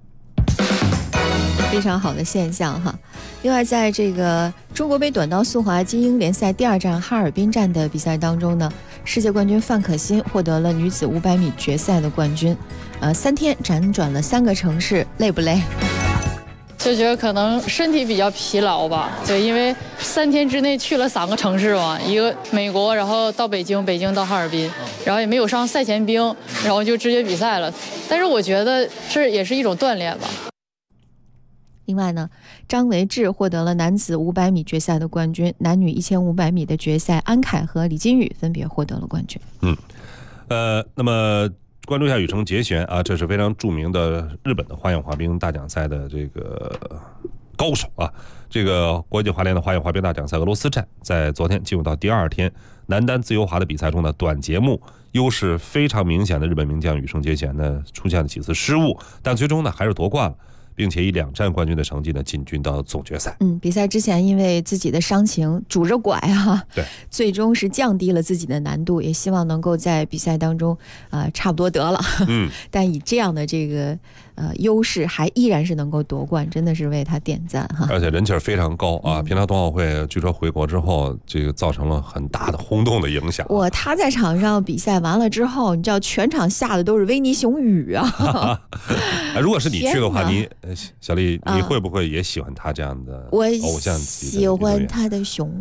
非常好的现象哈。另外，在这个中国杯短道速滑精英联赛第2站哈尔滨站的比赛当中呢，世界冠军范可新获得了女子500米决赛的冠军。3天辗转了3个城市，累不累？ 就觉得可能身体比较疲劳吧。对，因为3天之内去了3个城市嘛，一个美国，然后到北京，北京到哈尔滨，然后也没有上赛前冰，然后就直接比赛了。但是我觉得这也是一种锻炼吧。 另外呢，张维志获得了男子500米决赛的冠军，男女1500米的决赛，安凯和李金宇分别获得了冠军。 那么关注一下羽生结弦啊，这是非常著名的日本的花样滑冰大奖赛的这个高手啊。这个国际滑联的花样滑冰大奖赛俄罗斯站在昨天进入到第2天，男单自由滑的比赛中呢，短节目优势非常明显的日本名将羽生结弦呢出现了几次失误，但最终呢还是夺冠了，并且以2站冠军的成绩呢进军到总决赛。 比赛之前因为自己的伤情拄着拐啊， 对， 最终是降低了自己的难度，也希望能够在比赛当中差不多得了。但以这样的这个优势还依然是能够夺冠，真的是为他点赞哈！ 而且人气非常高啊！平昌冬奥会据说回国之后，这个造成了很大的轰动的影响。 他在场上比赛完了之后，你知道全场下的都是维尼熊雨啊！ 如果是你去的话，小丽，你会不会也喜欢他这样的偶像级的？ 我喜欢他的熊，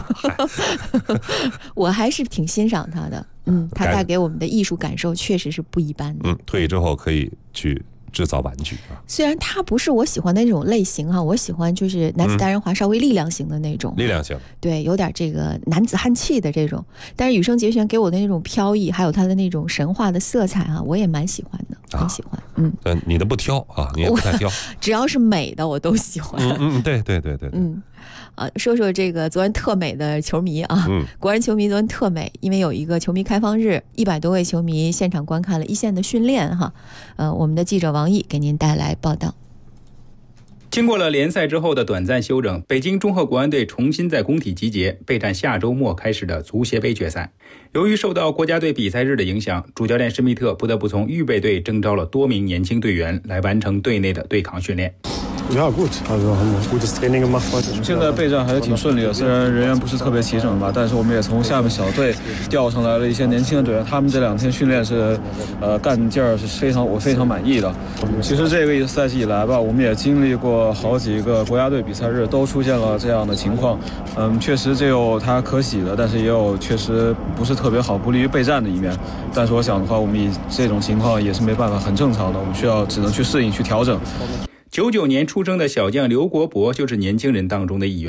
我还是挺欣赏他的。他带给我们的艺术感受确实是不一般的。 退役之后可以去制造玩具啊。 虽然他不是我喜欢的那种类型哈，我喜欢就是男子单人滑稍微力量型的那种。 力量型。对， 有点这个男子汉气的这种。但是羽生结弦给我的那种飘逸，还有他的那种神话的色彩啊，我也蛮喜欢的，很喜欢。 你的不挑啊，你也不太挑。 只要是美的我都喜欢。 对。 说说这个昨天特美的球迷啊，国人球迷昨天特美，因为有一个球迷开放日，100多位球迷现场观看了一线的训练哈。我们的记者王毅给您带来报道。 经过了联赛之后的短暂休整，北京中赫国安队重新在工体集结，备战下周末开始的足协杯决赛。由于受到国家队比赛日的影响，主教练施密特不得不从预备队征召了多名年轻队员来完成队内的对抗训练。 Ja, gut. Also haben wir gutes Training gemacht. 我们现在备战还是挺顺利的，虽然人员不是特别齐整吧，但是我们也从下面小队调上来了一些年轻的队员，他们这2天训练是干劲儿是我非常满意的。其实这个赛季以来吧，我们也经历过好几个国家队比赛日都出现了这样的情况。确实这有它可喜的，但是也有确实不是特别好，不利于备战的一面。但是我想的话，我们以这种情况也是没办法，很正常的，我们只能去适应去调整。 99年出生的小将刘国博就是年轻人当中的一员。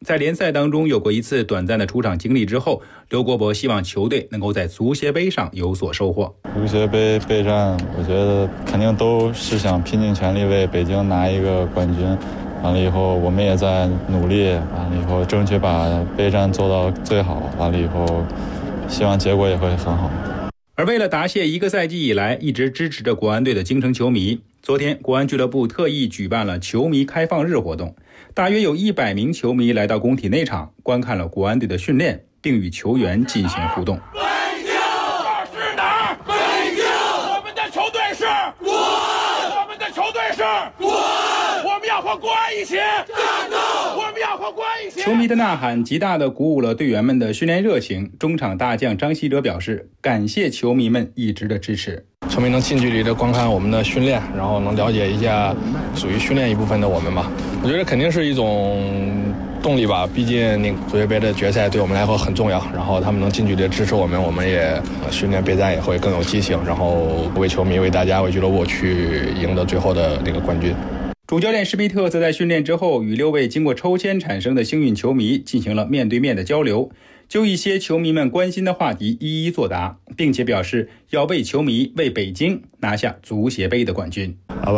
在联赛当中有过一次短暂的出场经历之后，刘国博希望球队能够在足协杯上有所收获。 足协杯备战，我觉得肯定都是想拼尽全力为北京拿一个冠军。完了以后，我们也在努力，完了以后争取把备战做到最好。完了以后，希望结果也会很好。 而为了答谢一个赛季以来一直支持着国安队的京城球迷，昨天国安俱乐部特意举办了球迷开放日活动，大约有100名球迷来到工体内场观看了国安队的训练，并与球员进行互动。 北京，这是哪儿？北京，我们的球队是国安，我们的球队是国安，我们要和国安一起战斗，我们要和国安一起。 球迷的呐喊极大地鼓舞了队员们的训练热情。中场大将张稀哲表示，感谢球迷们一直的支持。 球迷能近距离的观看我们的训练，然后能了解一下属于训练一部分的我们吧。我觉得肯定是一种动力吧，毕竟足协杯的决赛对我们来说很重要，然后他们能近距离的支持我们，我们也训练备战也会更有激情，然后为球迷、为大家、为俱乐部去赢得最后的那个冠军。 主教练施皮特则在训练之后与6位经过抽签产生的幸运球迷进行了面对面的交流，就一些球迷们关心的话题一一作答，并且表示要为球迷、为北京拿下足协杯的冠军。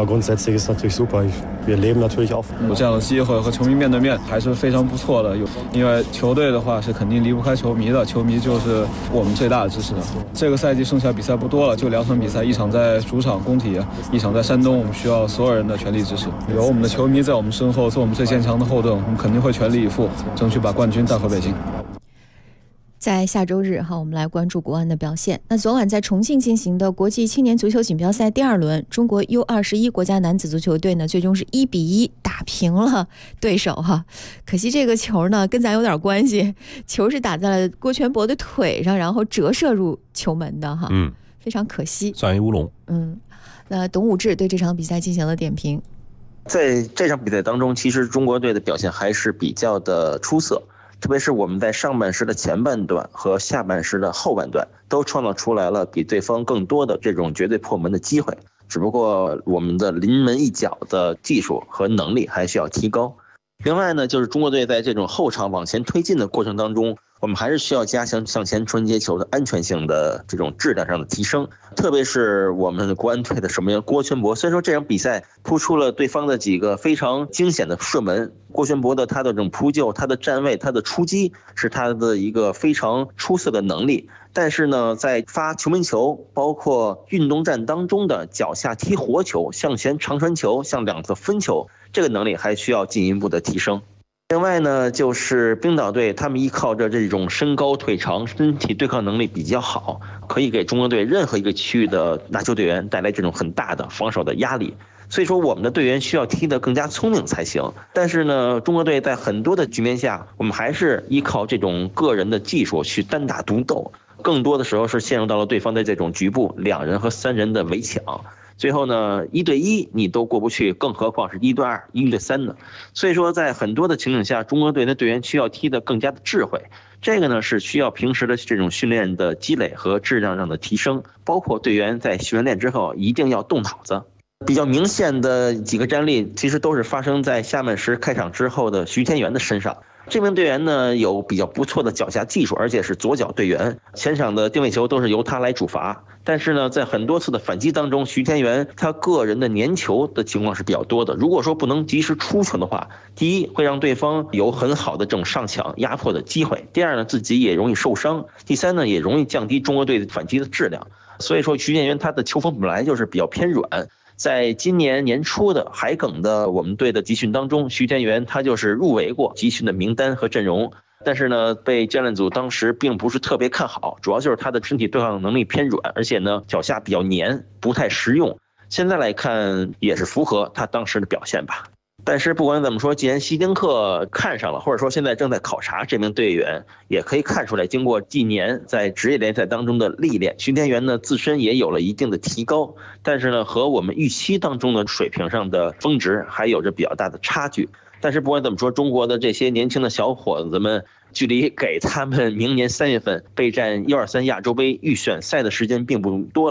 有这样的机会和球迷面对面还是非常不错的，因为球队的话是肯定离不开球迷的，球迷就是我们最大的支持。这个赛季剩下比赛不多了，就2场比赛，一场在主场工体，一场在山东，我们需要所有人的全力支持。有我们的球迷在我们身后做我们最坚强的后盾，我们肯定会全力以赴，争取把冠军带回北京。 在下周日我们来关注国安的表现。那昨晚在重庆进行的国际青年足球锦标赛第2轮，中国 U21 国家男子足球队呢，最终是1-1打平了对手可惜这个球呢跟咱有点关系，球是打在了郭全博的腿上，然后折射入球门的非常可惜， 算一乌龙。 那董武志对这场比赛进行了点评。 在这场比赛当中，其实中国队的表现还是比较的出色。特别是我们在上半时的前半段和下半时的后半段都创造出来了比对方更多的这种绝对破门的机会，只不过我们的临门一脚的技术和能力还需要提高。另外呢，就是中国队在这种后场往前推进的过程当中，我们还是需要加强向前传接球的安全性的这种质量上的提升，特别是我们国安队的守门员郭全博，虽然说这场比赛扑出了对方的几个非常惊险的射门，郭全博的他的这种扑救、他的站位、他的出击是他的一个非常出色的能力，但是呢，在发球门球，包括运动战当中的脚下踢活球、向前长传球、向两侧分球，这个能力还需要进一步的提升。另外呢，就是冰岛队他们依靠着这种身高腿长、身体对抗能力比较好，可以给中国队任何一个区域的拿球队员带来这种很大的防守的压力。所以说我们的队员需要踢得更加聪明才行。但是呢，中国队在很多的局面下，我们还是依靠这种个人的技术去单打独斗，更多的时候是陷入到了对方的这种局部2人和3人的围抢。最后呢，1对1你都过不去，更何况是1对2、1对3呢？所以说，在很多的情景下，中国队的队员需要踢得更加的智慧。这个呢是需要平时的这种训练的积累和质量上的提升，包括队员在训练之后一定要动脑子。比较明显的几个战例，其实都是发生在下半时开场之后的徐天元的身上。这名队员呢有比较不错的脚下技术，而且是左脚队员，前场的定位球都是由他来主罚。但是呢，在很多次的反击当中，徐天元他个人的粘球的情况是比较多的。如果说不能及时出球的话，第一会让对方有很好的这种上抢压迫的机会；第二呢，自己也容易受伤；第三呢，也容易降低中国队反击的质量。所以说，徐天元他的球风本来就是比较偏软。在今年年初的海埂的我们队的集训当中，徐天元他就是入围过集训的名单和阵容，但是呢，被教练组当时并不是特别看好，主要就是他的身体对抗能力偏软，而且呢脚下比较黏，不太实用。现在来看也是符合他当时的表现吧。但是不管怎么说，既然希丁克看上了，或者说现在正在考察这名队员，也可以看出来，经过近年在职业联赛当中的历练，徐天元呢自身也有了一定的提高，但是呢和我们预期当中的水平上的峰值还有着比较大的差距。但是不管怎么说，中国的这些年轻的小伙子们，距离给他们明年3月份备战123亚洲杯预选赛的时间并不多了。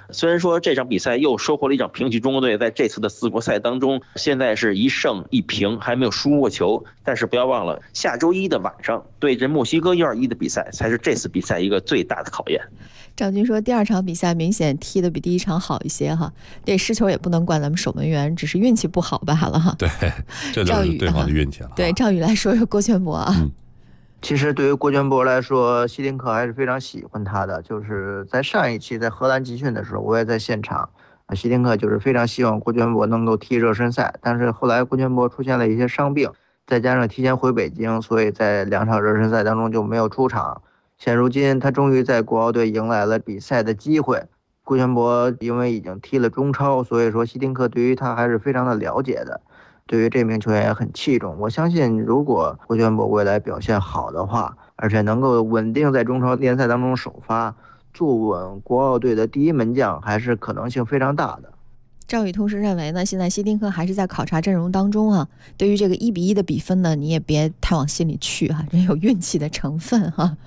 虽然说这场比赛又收获了一场平局，中国队在这次的4国赛当中，现在是1胜1平，还没有输过球。但是不要忘了，下周一的晚上对阵墨西哥121的比赛，才是这次比赛一个最大的考验。 赵军说，第2场比赛明显踢得比第1场好一些哈，这失球也不能怪咱们守门员，只是运气不好罢了哈。 对，这就是对方的运气了。 对，赵宇来说说郭全博啊。 其实对于郭全博来说，希丁克还是非常喜欢他的。就是在上一期在荷兰集训的时候，我也在现场，希丁克就是非常希望郭全博能够踢热身赛。但是后来郭全博出现了一些伤病，再加上提前回北京，所以在2场热身赛当中就没有出场。现如今他终于在国奥队迎来了比赛的机会。郭全博因为已经踢了中超，所以说希丁克对于他还是非常的了解的。对于这名球员也很器重，我相信如果郭全博未来表现好的话，而且能够稳定在中超联赛当中首发，坐稳国奥队的第1门将，还是可能性非常大的。 赵宇同时认为呢，现在希丁克还是在考察阵容当中啊。对于这个1-1的比分呢，你也别太往心里去哈，这有运气的成分哈。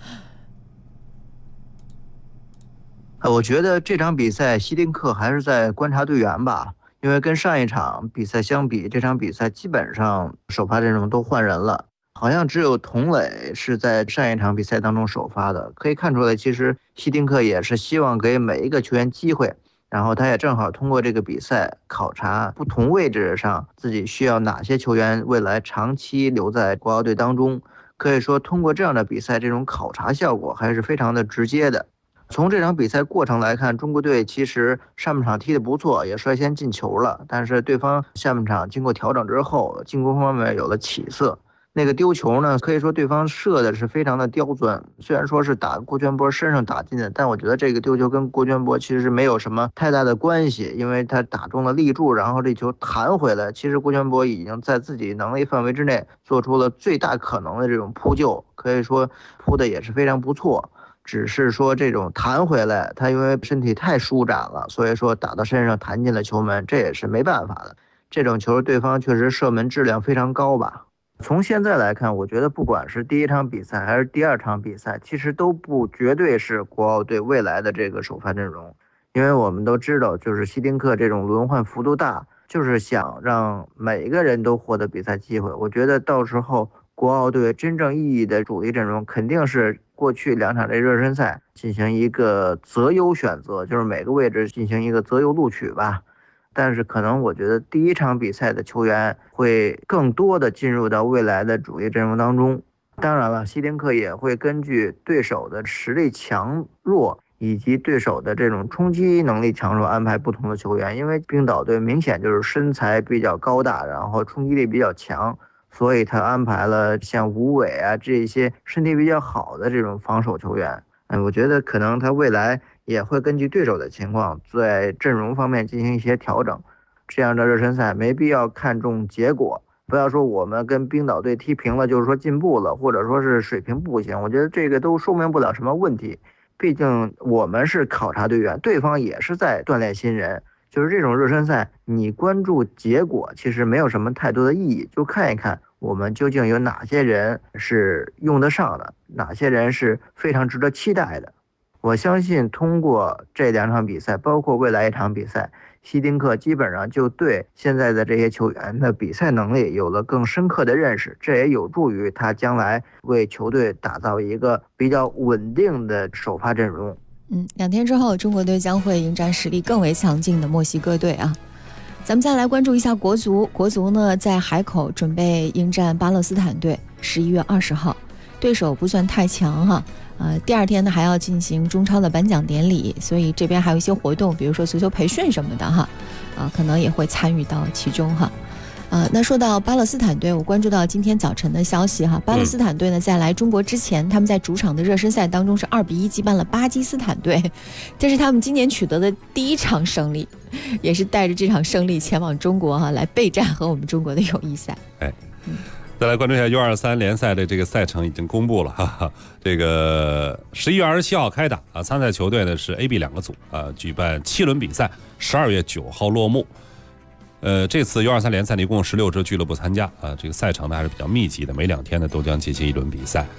我觉得这场比赛希丁克还是在观察队员吧。因为跟上一场比赛相比，这场比赛基本上首发阵容都换人了，好像只有童磊是在上一场比赛当中首发的。可以看出来，其实希丁克也是希望给每一个球员机会，然后他也正好通过这个比赛考察不同位置上自己需要哪些球员未来长期留在国奥队当中。可以说通过这样的比赛，这种考察效果还是非常的直接的。从这场比赛过程来看，中国队其实上半场踢得不错，也率先进球了，但是对方下半场经过调整之后，进攻方面有了起色。那个丢球呢，可以说对方射的是非常的刁钻，虽然说是打郭全博身上打进的，但我觉得这个丢球跟郭全博其实没有什么太大的关系，因为他打中了立柱，然后这球弹回来，其实郭全博已经在自己能力范围之内做出了最大可能的这种扑救，可以说扑的也是非常不错。只是说这种弹回来，他因为身体太舒展了，所以说打到身上弹进了球门，这也是没办法的。这种球对方确实射门质量非常高吧。从现在来看，我觉得不管是第1场比赛还是第2场比赛，其实都不绝对是国奥队未来的这个首发阵容。因为我们都知道，就是希丁克这种轮换幅度大，就是想让每一个人都获得比赛机会。我觉得到时候国奥队真正意义的主力阵容肯定是过去2场这热身赛进行一个择优选择，就是每个位置进行一个择优录取吧。但是可能我觉得第1场比赛的球员会更多的进入到未来的主力阵容当中。当然了，希丁克也会根据对手的实力强弱以及对手的这种冲击能力强弱安排不同的球员，因为冰岛队明显就是身材比较高大，然后冲击力比较强，所以他安排了像吴伟啊这些身体比较好的这种防守球员。我觉得可能他未来也会根据对手的情况在阵容方面进行一些调整。这样的热身赛没必要看重结果，不要说我们跟冰岛队踢平了就是说进步了，或者说是水平不行，我觉得这个都说明不了什么问题。毕竟我们是考察队员，对方也是在锻炼新人，就是这种热身赛你关注结果其实没有什么太多的意义，就看一看我们究竟有哪些人是用得上的，哪些人是非常值得期待的。我相信通过这2场比赛，包括未来1场比赛，希丁克基本上就对现在的这些球员的比赛能力有了更深刻的认识，这也有助于他将来为球队打造一个比较稳定的首发阵容。 2天之后，中国队将会迎战实力更为强劲的墨西哥队啊。咱们再来关注一下国足。国足呢，在海口准备迎战巴勒斯坦队，11月20号，对手不算太强哈。第2天呢还要进行中超的颁奖典礼，所以这边还有一些活动，比如说足球培训什么的哈，可能也会参与到其中哈。那说到巴勒斯坦队，我关注到今天早晨的消息哈，巴勒斯坦队呢在来中国之前，他们在主场的热身赛当中是2-1击败了巴基斯坦队，这是他们今年取得的第1场胜利，也是带着这场胜利前往中国哈来备战和我们中国的友谊赛。 再来关注一下 U23 联赛的这个赛程已经公布了哈，这个11月27号开打啊，参赛球队呢是 A、B 2个组啊，举办7轮比赛，12月9号落幕。这次 U23 联赛呢一共16支俱乐部参加啊，这个赛程呢还是比较密集的，每2天呢都将进行1轮比赛。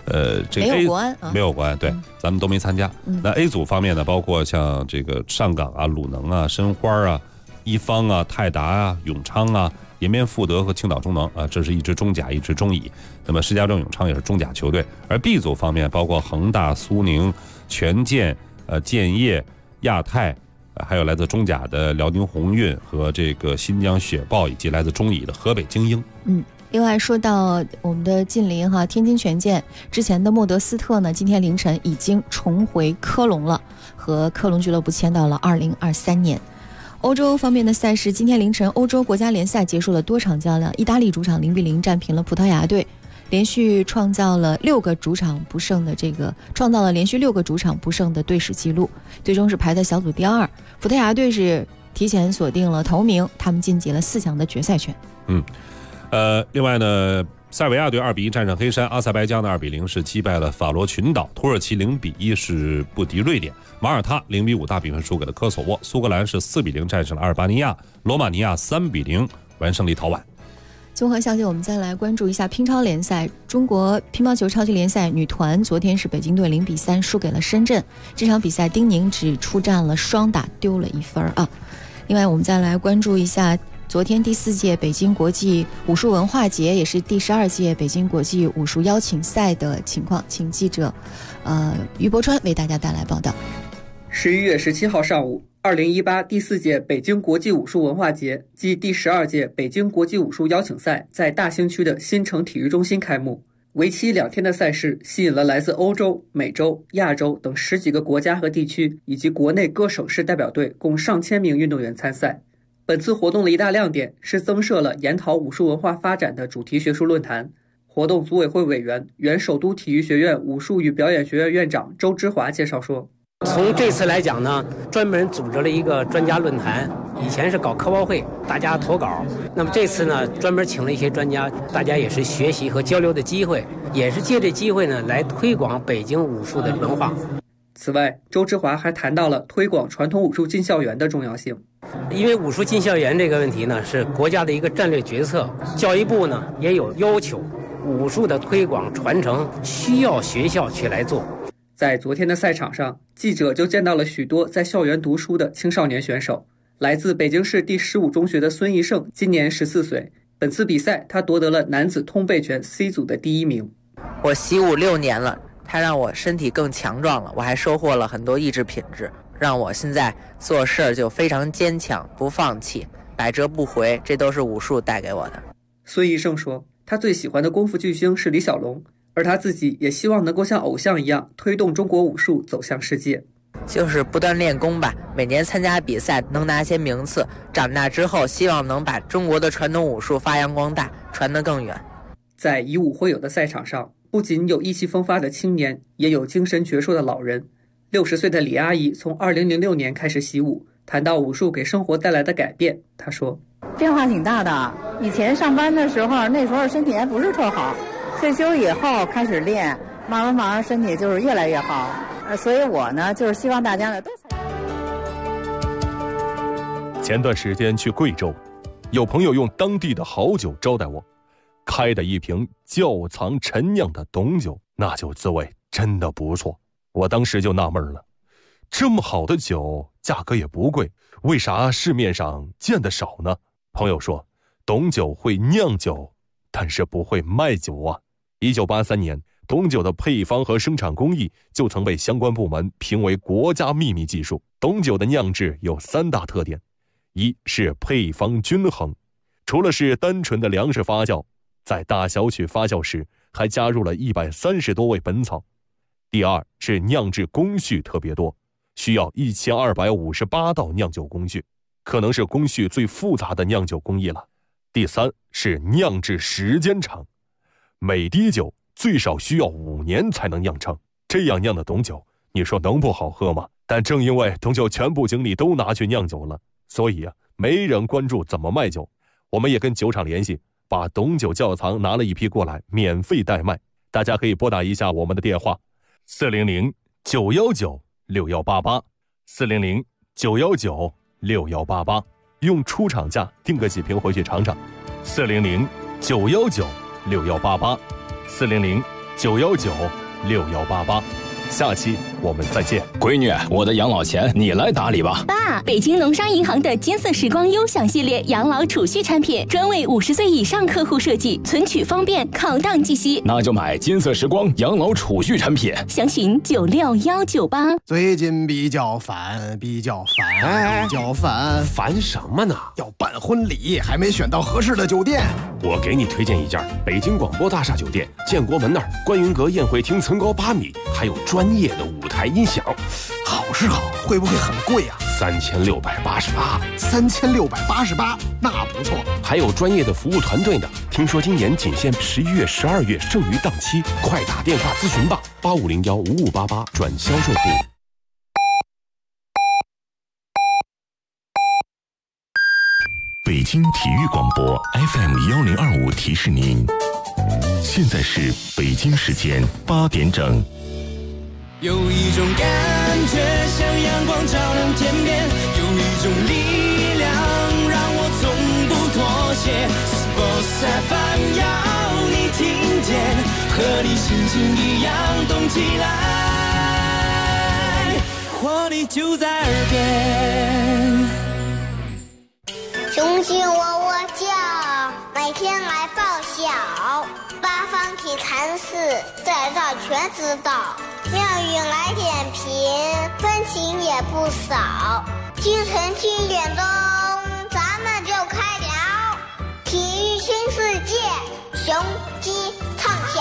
这个 A 没有国安，对，咱们都没参加。那 A 组方面呢，包括像这个上港啊、鲁能啊、申花啊、一方啊、泰达啊、永昌啊、延边富德和青岛中能啊，这是一支中甲，一支中乙。那么石家庄永昌也是中甲球队。而 B 组方面，包括恒大、苏宁、权健、建业、亚泰，还有来自中甲的辽宁宏运和这个新疆雪豹，以及来自中乙的河北精英。 另外说到我们的近邻天津权健之前的莫德斯特呢，今天凌晨已经重回科隆了，和科隆俱乐部签到了2023年。欧洲方面的赛事，今天凌晨欧洲国家联赛结束了多场较量，意大利主场0-0战平了葡萄牙队，连续创造了连续6个主场不胜的队史纪录，最终是排在小组第2。葡萄牙队是提前锁定了头名，他们晋级了4强的决赛圈。 另外呢，塞尔维亚队2-1战胜黑山，阿塞拜疆的2-0是击败了法罗群岛，土耳其0-1是不敌瑞典，马耳他0-5大比分输给了科索沃，苏格兰是4-0战胜了阿尔巴尼亚，罗马尼亚3-0完胜立陶宛。 综合消息，我们再来关注一下乒超联赛。中国乒乓球超级联赛女团昨天是北京队0-3输给了深圳，这场比赛丁宁只出战了双打，丢了1分啊。另外我们再来关注一下昨天第4届北京国际武术文化节，也是第12届北京国际武术邀请赛的情况，请记者于伯川为大家带来报道。 11月17号上午，2018第4届北京国际武术文化节暨第12届北京国际武术邀请赛在大兴区的新城体育中心开幕。为期2天的赛事吸引了来自欧洲、美洲、亚洲等10几个国家和地区，以及国内各省市代表队共上千名运动员参赛。本次活动的一大亮点是增设了研讨武术文化发展的主题学术论坛。活动组委会委员、原首都体育学院武术与表演学院院长周之华介绍说， 从这次来讲呢，专门组织了一个专家论坛，以前是搞科报会，大家投稿，那么这次呢，专门请了一些专家，大家也是学习和交流的机会，也是借这机会呢来推广北京武术的文化。 此外，周之华还谈到了推广传统武术进校园的重要性。 因为武术进校园这个问题呢，是国家的一个战略决策，教育部呢也有要求，武术的推广传承需要学校去来做。 在昨天的赛场上，记者就见到了许多在校园读书的青少年选手。来自北京市第15中学的孙义胜今年14岁，本次比赛他夺得了男子通背拳 C 组的第1名。 我习武6年了，它让我身体更强壮了，我还收获了很多意志品质，让我现在做事儿就非常坚强，不放弃，百折不回，这都是武术带给我的。 孙义胜说，他最喜欢的功夫巨星是李小龙，而他自己也希望能够像偶像一样推动中国武术走向世界。 就是不断练功吧，每年参加比赛能拿些名次，长大之后希望能把中国的传统武术发扬光大，传得更远。 在以武会友的赛场上，不仅有意气风发的青年，也有精神矍铄的老人。60岁的李阿姨从2006年开始习武，谈到武术给生活带来的改变，她说， 变化挺大的，以前上班的时候，那时候身体还不是特好，退休以后开始练，慢慢身体就是越来越好。所以我呢，就是希望大家呢都参加。前段时间去贵州，有朋友用当地的好酒招待我，开的一瓶窖藏陈酿的董酒，那酒滋味真的不错。我当时就纳闷了，这么好的酒，价格也不贵，为啥市面上见得少呢？朋友说，董酒会酿酒，但是不会卖酒啊。1983年，董酒的配方和生产工艺就曾被相关部门评为国家秘密技术。董酒的酿制有3大特点：一是配方均衡，除了是单纯的粮食发酵，在大小曲发酵时还加入了130多味本草；第二是酿制工序特别多，需要1258道酿酒工序，可能是工序最复杂的酿酒工艺了；第三是酿制时间长，每滴酒最少需要5年才能酿成。这样酿的董酒，你说能不好喝吗？但正因为董酒全部精力都拿去酿酒了，所以没人关注怎么卖酒。我们也跟酒厂联系，把董酒窖藏拿了一批过来，免费代卖。大家可以拨打一下我们的电话：400-919-6188 400-919-6188，用出厂价订个几瓶回去尝尝。400-919-6188 400-919-6188 9196188。下期我们再见。 闺女，我的养老钱你来打理吧。 爸，北京农商银行的金色时光优享系列养老储蓄产品，专为50岁以上客户设计，存取方便，考档计息。 那就买金色时光养老储蓄产品， 详询96198。 最近比较烦， 烦什么呢？ 要办婚礼，还没选到合适的酒店。 我给你推荐一家北京广播大厦酒店，建国门那儿观云阁宴会厅层高8米，还有专业的舞台音响。 好是好，会不会很贵啊 ？3688。 3688，那不错。 还有专业的服务团队呢。听说今年仅限11月、12月剩余档期，快打电话咨询吧，85015588转销售部。 北京体育广播 FM1025提示您，现在是北京时间8点整。 有一种感觉像阳光照亮天边，有一种力量让我从不妥协。Sports FM 要你听见，和你心情一样动起来，活力就在耳边。 雄心窝窝叫，每天来报晓，八方体禅寺在这全知道。妙语来点评，分情也不少。清晨7点钟，咱们就开聊体育新世界，雄鸡唱响。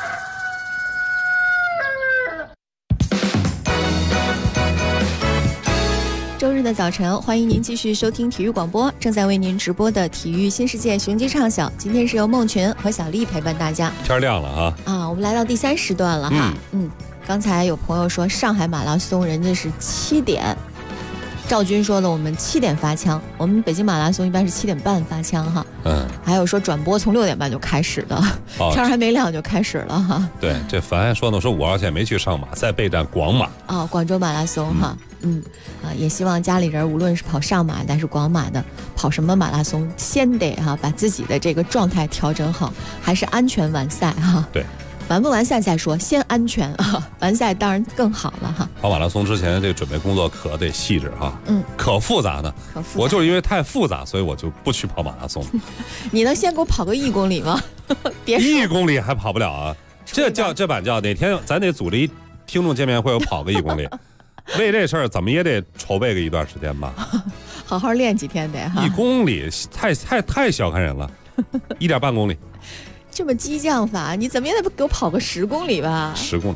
周日的早晨，欢迎您继续收听体育广播，正在为您直播的体育新世界雄鸡唱响。今天是由孟群和小丽陪伴大家。 天亮了啊，我们来到第3时段了哈。刚才有朋友说上海马拉松人家是7点，赵军说了我们7点发枪，我们北京马拉松一般是7点半发枪哈。还有说转播从6点半就开始的，天还没亮就开始了哈。 对，这凡说呢，说5号线没去上马赛备战广马广州马拉松哈。也希望家里人无论是跑上马还是广马的，跑什么马拉松，先得把自己的这个状态调整好，还是安全完赛哈。 对。 完不完赛再说，先安全啊！完赛当然更好了哈。 跑马拉松之前这个准备工作可得细致哈，可复杂呢。我就是因为太复杂，所以我就不去跑马拉松。 你能先给我跑个1公里吗？别 1公里还跑不了啊！这板叫哪天咱得组织一听众见面会，我跑个1公里。为这事儿怎么也得筹备个一段时间吧。 好好练几天得哈。 1公里太小看人了，1.5公里。 这么激将法，你怎么也得给我跑个10公里吧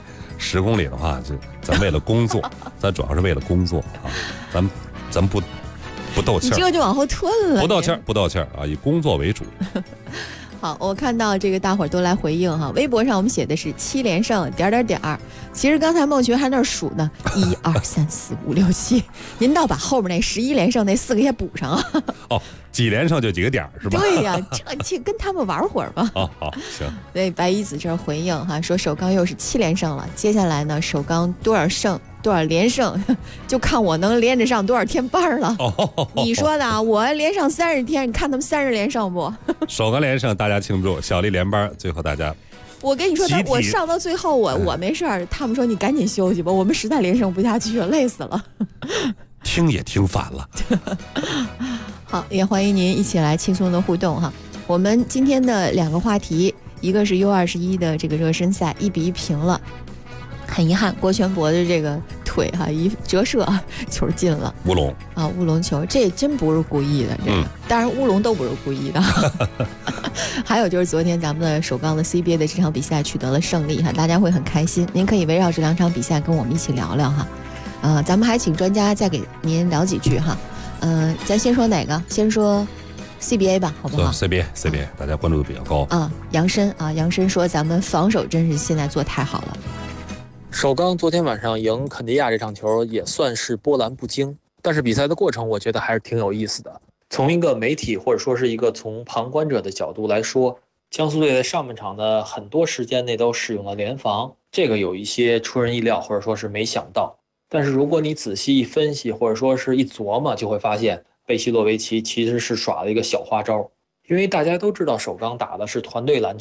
？10公里的话，咱为了工作，咱主要是为了工作啊，咱不斗气儿， 你这个就往后吞了， 不斗气儿啊，以工作为主。 好，我看到这个大伙儿都来回应哈，微博上我们写的是7连胜点。其实刚才孟群还那儿数呢，1、2、3、4、5、6、7，您倒把后面那11连胜那4个也补上啊。 几连胜就几个点是吧？ 对呀，这跟他们玩会儿吧。 好，行。 对，白衣子这儿回应哈，说首钢又是7连胜了，接下来呢，首钢多少胜多少连胜，就看我能连着上多少天班了。你说的啊，我连上30天，你看他们30连胜不？ 首钢连胜大家庆祝，小丽连班，最后大家。 我跟你说，我上到最后我没事儿，他们说你赶紧休息吧，我们实在连胜不下去了，累死了。 听也听反了。 好，也欢迎您一起来轻松的互动哈。我们今天的2个话题，一个是 U21的这个热身赛1比1平了，很遗憾郭全博的这个腿一折射，球进了， 乌龙啊，乌龙球，这真不是故意的，这个当然乌龙都不是故意的。还有就是昨天咱们的首钢的 CBA 的这场比赛取得了胜利哈，大家会很开心。您可以围绕这2场比赛跟我们一起聊聊哈。咱们还请专家再给您聊几句哈。咱先说哪个？先说 CBA 吧，好不好 ？CBA，大家关注度比较高啊。杨申说咱们防守真是现在做太好了。 首钢昨天晚上赢肯尼亚这场球也算是波澜不惊，但是比赛的过程我觉得还是挺有意思的。从一个媒体或者说是一个从旁观者的角度来说，江苏队在上半场的很多时间内都使用了联防，这个有一些出人意料或者说是没想到。但是如果你仔细一分析或者说是一琢磨，就会发现贝西洛维奇其实是耍了一个小花招。因为大家都知道首钢打的是团队篮球，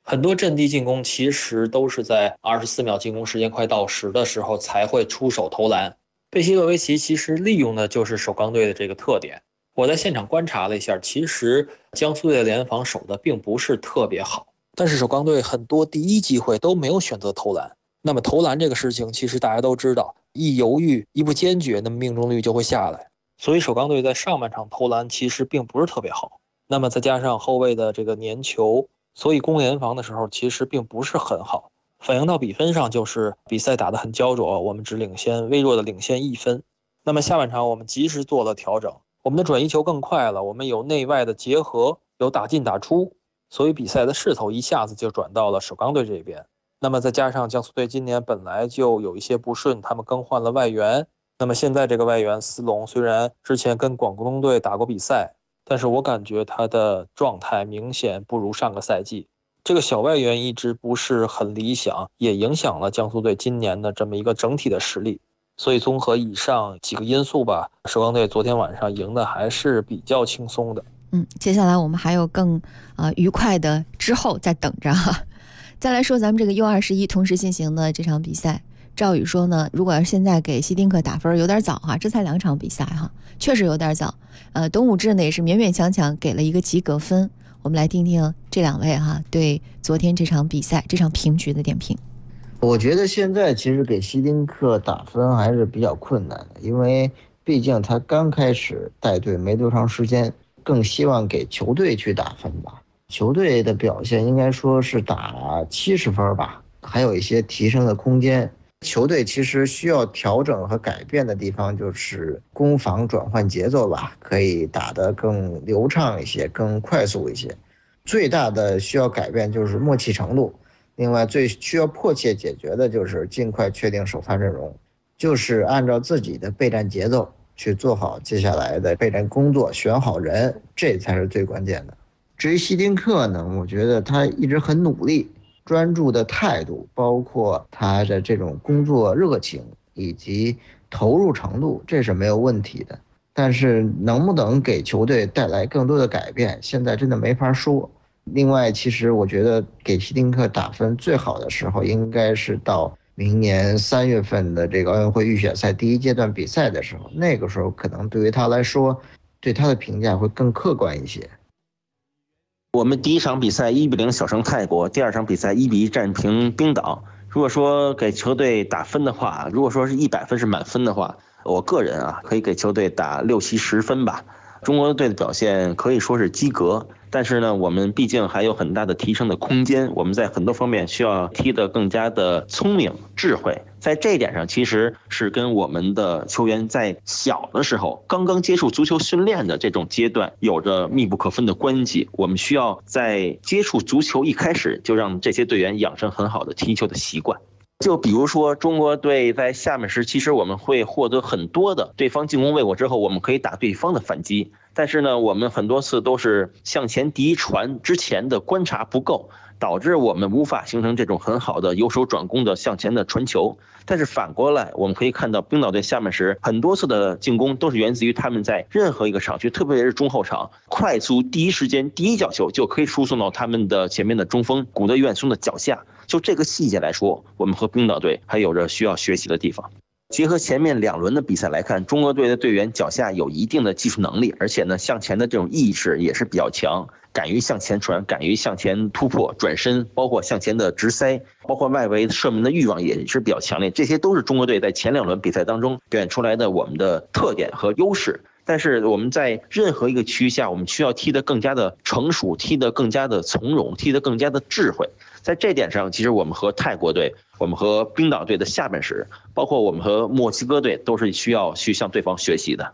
很多阵地进攻其实都是在24秒进攻时间快到时的时候才会出手投篮。贝西洛维奇其实利用的就是首钢队的这个特点。我在现场观察了一下，其实江苏队的联防守的并不是特别好，但是首钢队很多第一机会都没有选择投篮。那么投篮这个事情其实大家都知道，一犹豫一不坚决，那么命中率就会下来。所以首钢队在上半场投篮其实并不是特别好，那么再加上后卫的这个粘球，所以攻联防的时候其实并不是很好。反映到比分上就是比赛打得很焦灼，我们只微弱的领先1分。那么下半场我们及时做了调整，我们的转移球更快了，我们有内外的结合，有打进打出，所以比赛的势头一下子就转到了首钢队这边。那么再加上江苏队今年本来就有一些不顺，他们更换了外援。那么现在这个外援斯隆虽然之前跟广东队打过比赛，但是我感觉他的状态明显不如上个赛季。这个小外援一直不是很理想，也影响了江苏队今年的这么一个整体的实力。所以综合以上几个因素吧，首钢队昨天晚上赢的还是比较轻松的。 接下来我们还有更愉快的之后再等着哈。再来说咱们这个 U21 同时进行的这场比赛，赵宇说呢，如果要是现在给希丁克打分有点早哈，这才2场比赛哈，确实有点早。董武志呢也是勉勉强强给了一个及格分。我们来听听这2位哈对昨天这场比赛这场平局的点评。 我觉得现在其实给希丁克打分还是比较困难的，因为毕竟他刚开始带队没多长时间，更希望给球队去打分吧。球队的表现应该说是打70分吧，还有一些提升的空间。球队其实需要调整和改变的地方就是攻防转换节奏吧，可以打得更流畅一些，更快速一些。最大的需要改变就是默契程度，另外最需要迫切解决的就是尽快确定首发阵容，就是按照自己的备战节奏去做好接下来的备战工作，选好人，这才是最关键的。至于希丁克呢，我觉得他一直很努力，专注的态度，包括他的这种工作热情以及投入程度，这是没有问题的。但是能不能给球队带来更多的改变，现在真的没法说。另外，其实我觉得给希丁克打分最好的时候，应该是到明年3月份的这个奥运会预选赛第1阶段比赛的时候，那个时候可能对于他来说，对他的评价会更客观一些。 我们第1场比赛1-0小胜泰国，第2场比赛1-1战平冰岛。如果说给球队打分的话，如果说是100分是满分的话，我个人可以给球队打6-7-10分吧。中国队的表现可以说是及格，但是呢，我们毕竟还有很大的提升的空间，我们在很多方面需要踢得更加的聪明智慧。在这一点上，其实是跟我们的球员在小的时候刚刚接触足球训练的这种阶段有着密不可分的关系。我们需要在接触足球一开始就让这些队员养成很好的踢球的习惯。就比如说中国队在下半时，其实我们会获得很多的对方进攻未果之后，我们可以打对方的反击。但是呢，我们很多次都是向前第一传之前的观察不够，导致我们无法形成这种很好的由守转攻的向前的传球。但是反过来，我们可以看到冰岛队下半时很多次的进攻都是源自于他们在任何一个场区，特别是中后场，快速第一时间第一脚球就可以输送到他们的前面的中锋古德约翰松的脚下。就这个细节来说，我们和冰岛队还有着需要学习的地方。结合前面2轮的比赛来看，中国队的队员脚下有一定的技术能力，而且呢，向前的这种意识也是比较强，敢于向前传，敢于向前突破转身，包括向前的直塞，包括外围射门的欲望也是比较强烈。这些都是中国队在前2轮比赛当中表现出来的我们的特点和优势。但是我们在任何一个区域下，我们需要踢得更加的成熟，踢得更加的从容，踢得更加的智慧。在这点上，其实我们和泰国队，我们和冰岛队的下半时，包括我们和墨西哥队，都是需要去向对方学习的。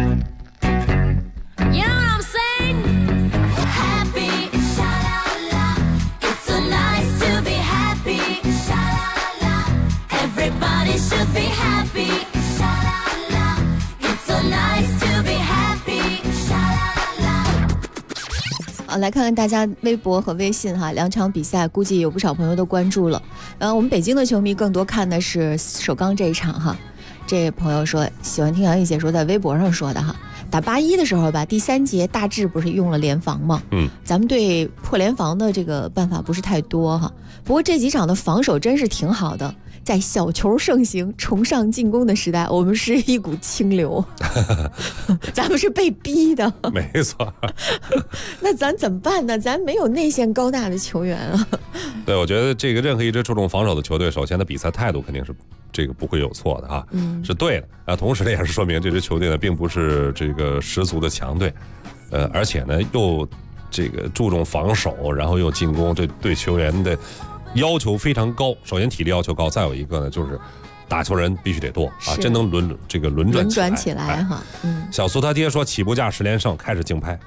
来看看大家微博和微信哈，2场比赛估计有不少朋友都关注了。我们北京的球迷更多看的是首钢这一场哈。这位朋友说喜欢听杨毅解说在微博上说的哈， 打81的时候吧，第3节大致不是用了联防吗？咱们队破联防的这个办法不是太多哈。不过这几场的防守真是挺好的。在小球盛行、崇尚进攻的时代，我们是一股清流，咱们是被逼的。 没错。 那咱怎么办呢？咱没有内线高大的球员啊。 对，我觉得这个任何一支注重防守的球队，首先的比赛态度肯定是这个不会有错的啊，是对的啊。同时呢，也是说明这支球队呢并不是这个十足的强队，而且呢又这个注重防守，然后又进攻，这对球员的要求非常高。首先体力要求高，再有一个呢就是打球人必须得多啊，真能轮转起来哈。 小苏他爹说起步价10连胜开始竞拍。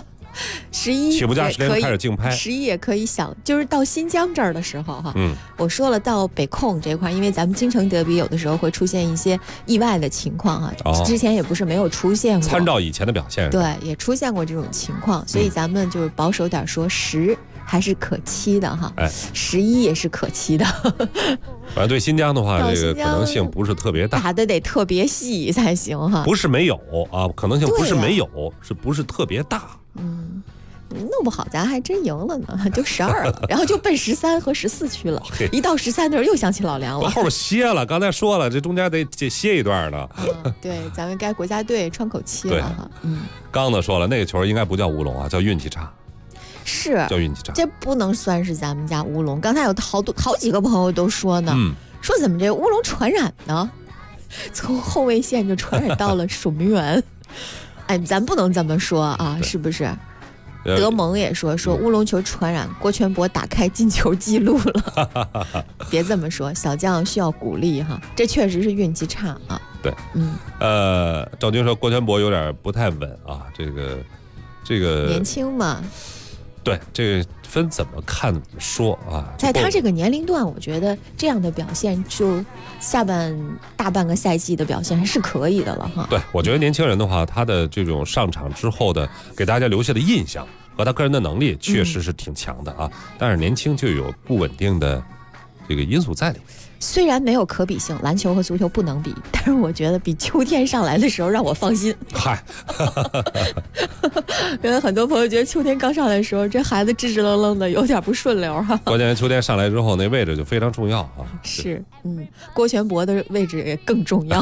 11 起步价10连开始竞拍 ，11也可以想，就是到新疆这儿的时候哈，我说了到北控这块，因为咱们京城德比有的时候会出现一些意外的情况哈，之前也不是没有出现过， 参照以前的表现， 对，也出现过这种情况，所以咱们就是保守点说10还是可期的哈，11也是可期的。 反正对新疆的话，这个可能性不是特别大， 打的得特别细才行哈。 不是没有啊，可能性不是没有，是不是特别大？ 弄不好咱还真赢了呢，就12了，然后就奔13和14去了。一到13的时候又想起老梁了， 我后边歇了。刚才说了，这中间得歇一段呢。 对，咱们该国家队喘口气了哈。 刚才说了，那个球应该不叫乌龙啊，叫运气差。 是叫运气差， 这不能算是咱们家乌龙。刚才有好几个朋友都说呢，说怎么这乌龙传染呢？从后卫线就传染到了守门员。哎，咱不能这么说啊，是不是？德蒙也说乌龙球传染，郭全博打开进球记录了。别这么说，小将需要鼓励哈，这确实是运气差啊。 对，赵军说郭全博有点不太稳啊，这个年轻嘛。 对，这个分怎么看怎么说啊。 在他这个年龄段，我觉得这样的表现，就大半个赛季的表现还是可以的了哈。 对，我觉得年轻人的话，他的这种上场之后的给大家留下的印象和他个人的能力，确实是挺强的啊。但是年轻就有不稳定的这个因素在里面。 虽然没有可比性，篮球和足球不能比，但是我觉得比秋天上来的时候让我放心。 嗨， 因为很多朋友觉得秋天刚上来的时候，这孩子支支愣愣的，有点不顺溜哈。 关键秋天上来之后，那位置就非常重要啊。 是，郭全博的位置也更重要。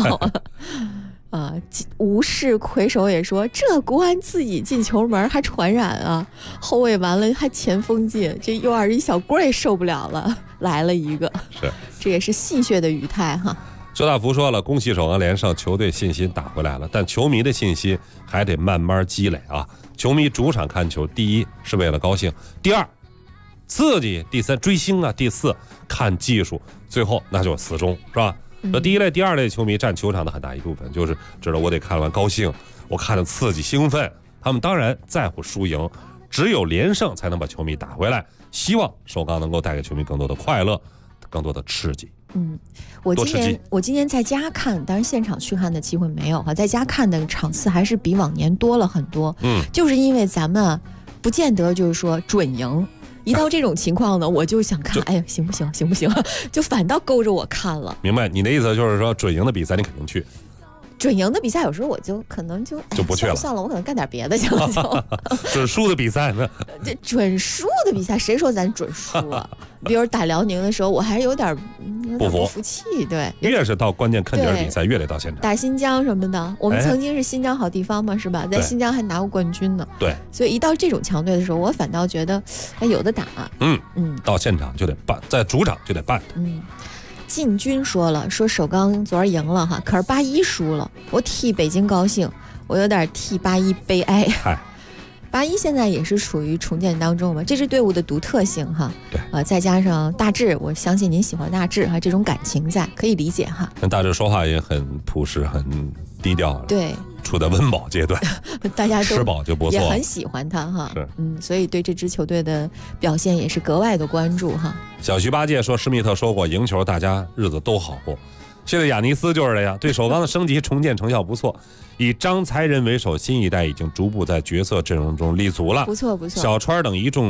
吴氏魁首也说，这国安自己进球门还传染啊，后卫完了还前锋进，这右21小郭也受不了了，来了一个， 是， 这也是戏谑的语态哈。 周大福说了，恭喜首钢连胜，球队信心打回来了，但球迷的信心还得慢慢积累啊。球迷主场看球，第一是为了高兴，第二刺激，第三追星啊，第四看技术，最后那就死忠，是吧？这第一类、第二类球迷占球场的很大一部分，就是知道我得看完高兴，我看着刺激兴奋，他们当然在乎输赢，只有连胜才能把球迷打回来。希望首钢能够带给球迷更多的快乐，更多的刺激。 我今年在家看，当然现场去看的机会没有哈，在家看的场次还是比往年多了很多。就是因为咱们不见得就是说准赢。一到这种情况呢，我就想看，哎呀，行不行，就反倒勾着我看了。 明白，你的意思就是说，准赢的比赛你肯定去。 准赢的比赛有时候我就可能就不去了， 算了，我可能干点别的去了就。 准输的比赛呢？ 这准输的比赛，谁说咱准输啊？比如打辽宁的时候，我还是有点不服气。对， 越是到关键看点比赛，越得到现场。 打新疆什么的，我们曾经是新疆好地方嘛，是吧？在新疆还拿过冠军呢。 对， 所以一到这种强队的时候，我反倒觉得，有的打。 到现场就得办，在主场就得办。 进军说了，说首钢昨儿赢了哈，可是81输了，我替北京高兴，我有点替81悲哀。81现在也是处于重建当中嘛，这支队伍的独特性哈， 对， 再加上大志，我相信您喜欢大志哈，这种感情在可以理解哈。 但大志说话也很朴实，很低调， 对， 处在温饱阶段， 大家都吃饱就不错， 也很喜欢他哈。 是， 所以对这支球队的表现也是格外的关注哈。 小徐八戒说，施密特说过，赢球大家日子都好过。现在亚尼斯就是这样，对首钢的升级重建成效不错，以张才仁为首，新一代已经逐步在角色阵容中立足了。 不错。 小川等一众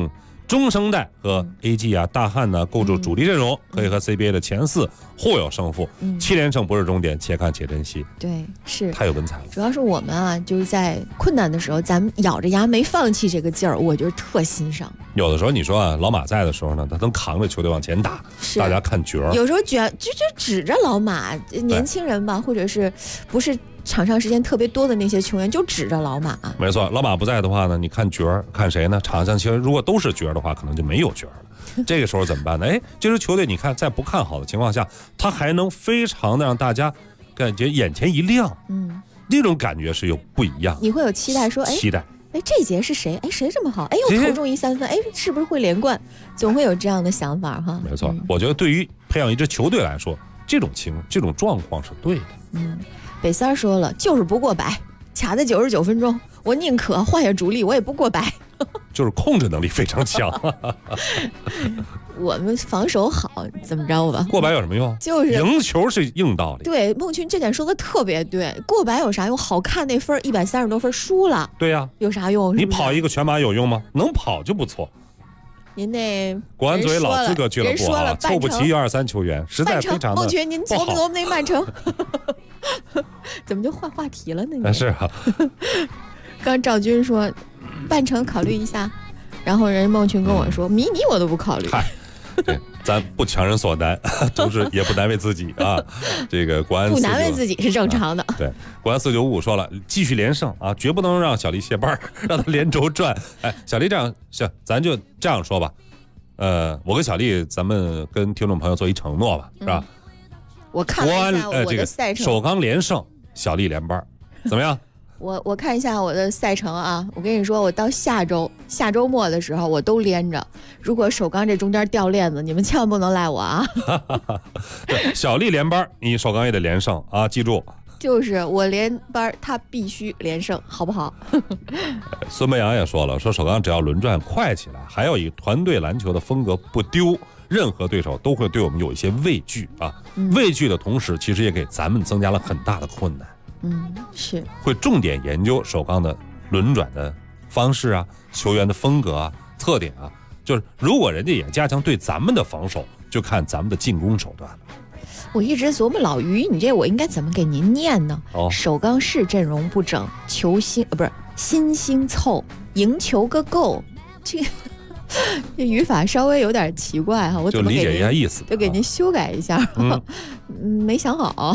中生代和 AG 啊、大汉呢构筑主力阵容，可以和 CBA 的前4互有胜负。7连胜不是终点，且看且珍惜。 对，是太有文采了。 主要是我们啊，就是在困难的时候，咱们咬着牙没放弃这个劲儿，我觉得特欣赏。 有的时候你说啊，老马在的时候呢，他能扛着球队往前打，大家看角儿。 有时候就指着老马，年轻人吧，或者是不是场上时间特别多的那些球员，就指着老马。 没错，老马不在的话呢，你看角儿，看谁呢？场上其实如果都是角儿的话，可能就没有角儿了。这个时候怎么办呢？这支球队你看，在不看好的情况下，他还能非常的让大家感觉眼前一亮，那种感觉是有不一样。 你会有期待说， 期待。 这节是谁？谁这么好？又投中一3分，是不是会连冠？总会有这样的想法哈。 没错，我觉得对于培养一支球队来说，这种状况是对的。 北三说了，就是不过百，卡在99分钟，我宁可换下主力，我也不过百。 就是控制能力非常强。 我们防守好，怎么着吧？ 过百有什么用？ 就是赢球是硬道理。 对，孟群这点说的特别对，过百有啥用？好看那分130多分输了， 对呀， 有啥用？ 你跑一个全马有用吗？能跑就不错。 您那国安作为老资格俱乐部啊，凑不齐1、2、3球员，实在非常的孟群，您琢磨琢磨那曼城，怎么就换话题了呢？ 是啊。 刚赵军说，半程考虑一下，然后人孟群跟我说，迷你我都不考虑。 对，咱不强人所难，同时也不难为自己啊。这个国安不难为自己是正常的。 对，国安4955说了，继续连胜啊，绝不能让小丽歇班，让他连轴转。小丽这样行，咱就这样说吧。我跟小丽，咱们跟听众朋友做一承诺吧，是吧？ 我看了一下我的赛程， 首钢连胜，小丽连班，怎么样？ 我看一下我的赛程啊，我跟你说，我到下周末的时候我都连着。如果首钢这中间掉链子，你们千万不能赖我啊！ 对，小丽连班，你首钢也得连胜啊，记住。 就是我连班，他必须连胜，好不好？ 孙培阳也说了，说首钢只要轮转快起来，还要以团队篮球的风格不丢，任何对手都会对我们有一些畏惧啊。畏惧的同时，其实也给咱们增加了很大的困难。 是会重点研究首钢的轮转的方式啊，球员的风格啊、特点啊，就是如果人家也加强对咱们的防守，就看咱们的进攻手段了。 我一直琢磨老于，你这我应该怎么给您念呢？首钢是阵容不整，球星不是新星凑，赢球个够，这语法稍微有点奇怪哈，我怎么就理解一下意思， 就给您修改一下。没想好。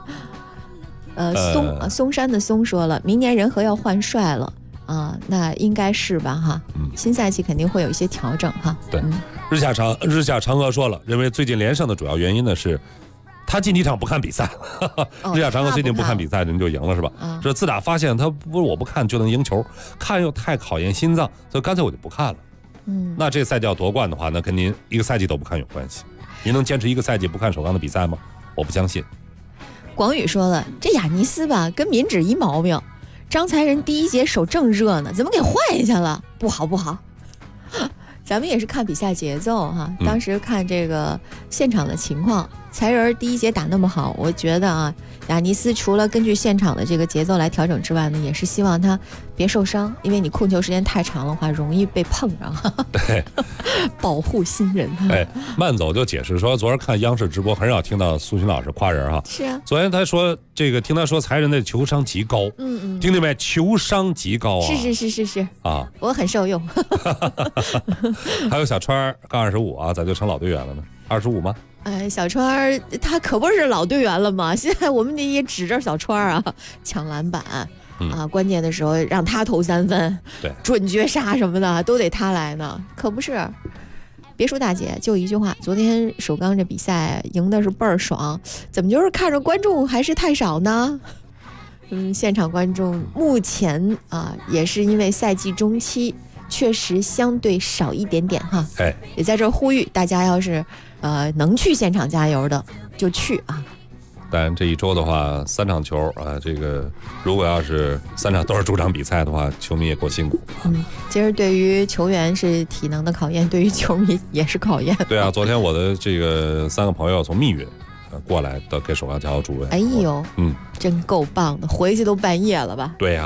嵩山的松说了，明年人和要换帅了啊，那应该是吧哈。新赛季肯定会有一些调整哈。 对，日下长河说了，认为最近连胜的主要原因呢是，他近几场不看比赛。日下长河最近不看比赛，人就赢了是吧？这自打发现他不是我不看就能赢球，看又太考验心脏，所以干脆我就不看了。那这赛季要夺冠的话，那跟您一个赛季都不看有关系。您能坚持一个赛季不看首钢的比赛吗？我不相信。 广宇说了，这雅尼斯吧跟民脂一毛病，张才仁第一节手正热呢，怎么给换下去了？不好。咱们也是看比赛节奏哈，当时看这个现场的情况，才仁第一节打那么好，我觉得啊，雅尼斯除了根据现场的这个节奏来调整之外呢，也是希望他别受伤，因为你控球时间太长的话，容易被碰着。 对， 保护新人。 慢走就解释说，昨儿看央视直播很少听到苏洵老师夸人哈。 是啊， 昨天他说这个听他说才仁的球商极高，听见没？球商极高啊！ 是啊， 我很受用。 还有小川刚25啊，咋就成老队员了呢？25吗？ 小川他可不是老队员了吗？现在我们也指着小川啊，抢篮板啊，关键的时候让他投3分， 对， 准绝杀什么的都得他来呢，可不是。别说大姐，就一句话，昨天首钢这比赛赢的是倍儿爽，怎么就是看着观众还是太少呢？现场观众目前啊，也是因为赛季中期确实相对少一点点哈。也在这儿呼吁大家，要是能去现场加油的就去啊。 但这一周的话，3场球啊，这个如果要是3场都是主场比赛的话，球迷也够辛苦。 其实对于球员是体能的考验，对于球迷也是考验。 对啊，昨天我的这个3个朋友从密云过来的，给首钢加油助威。 哎呦，真够棒的，回去都半夜了吧？ 对呀，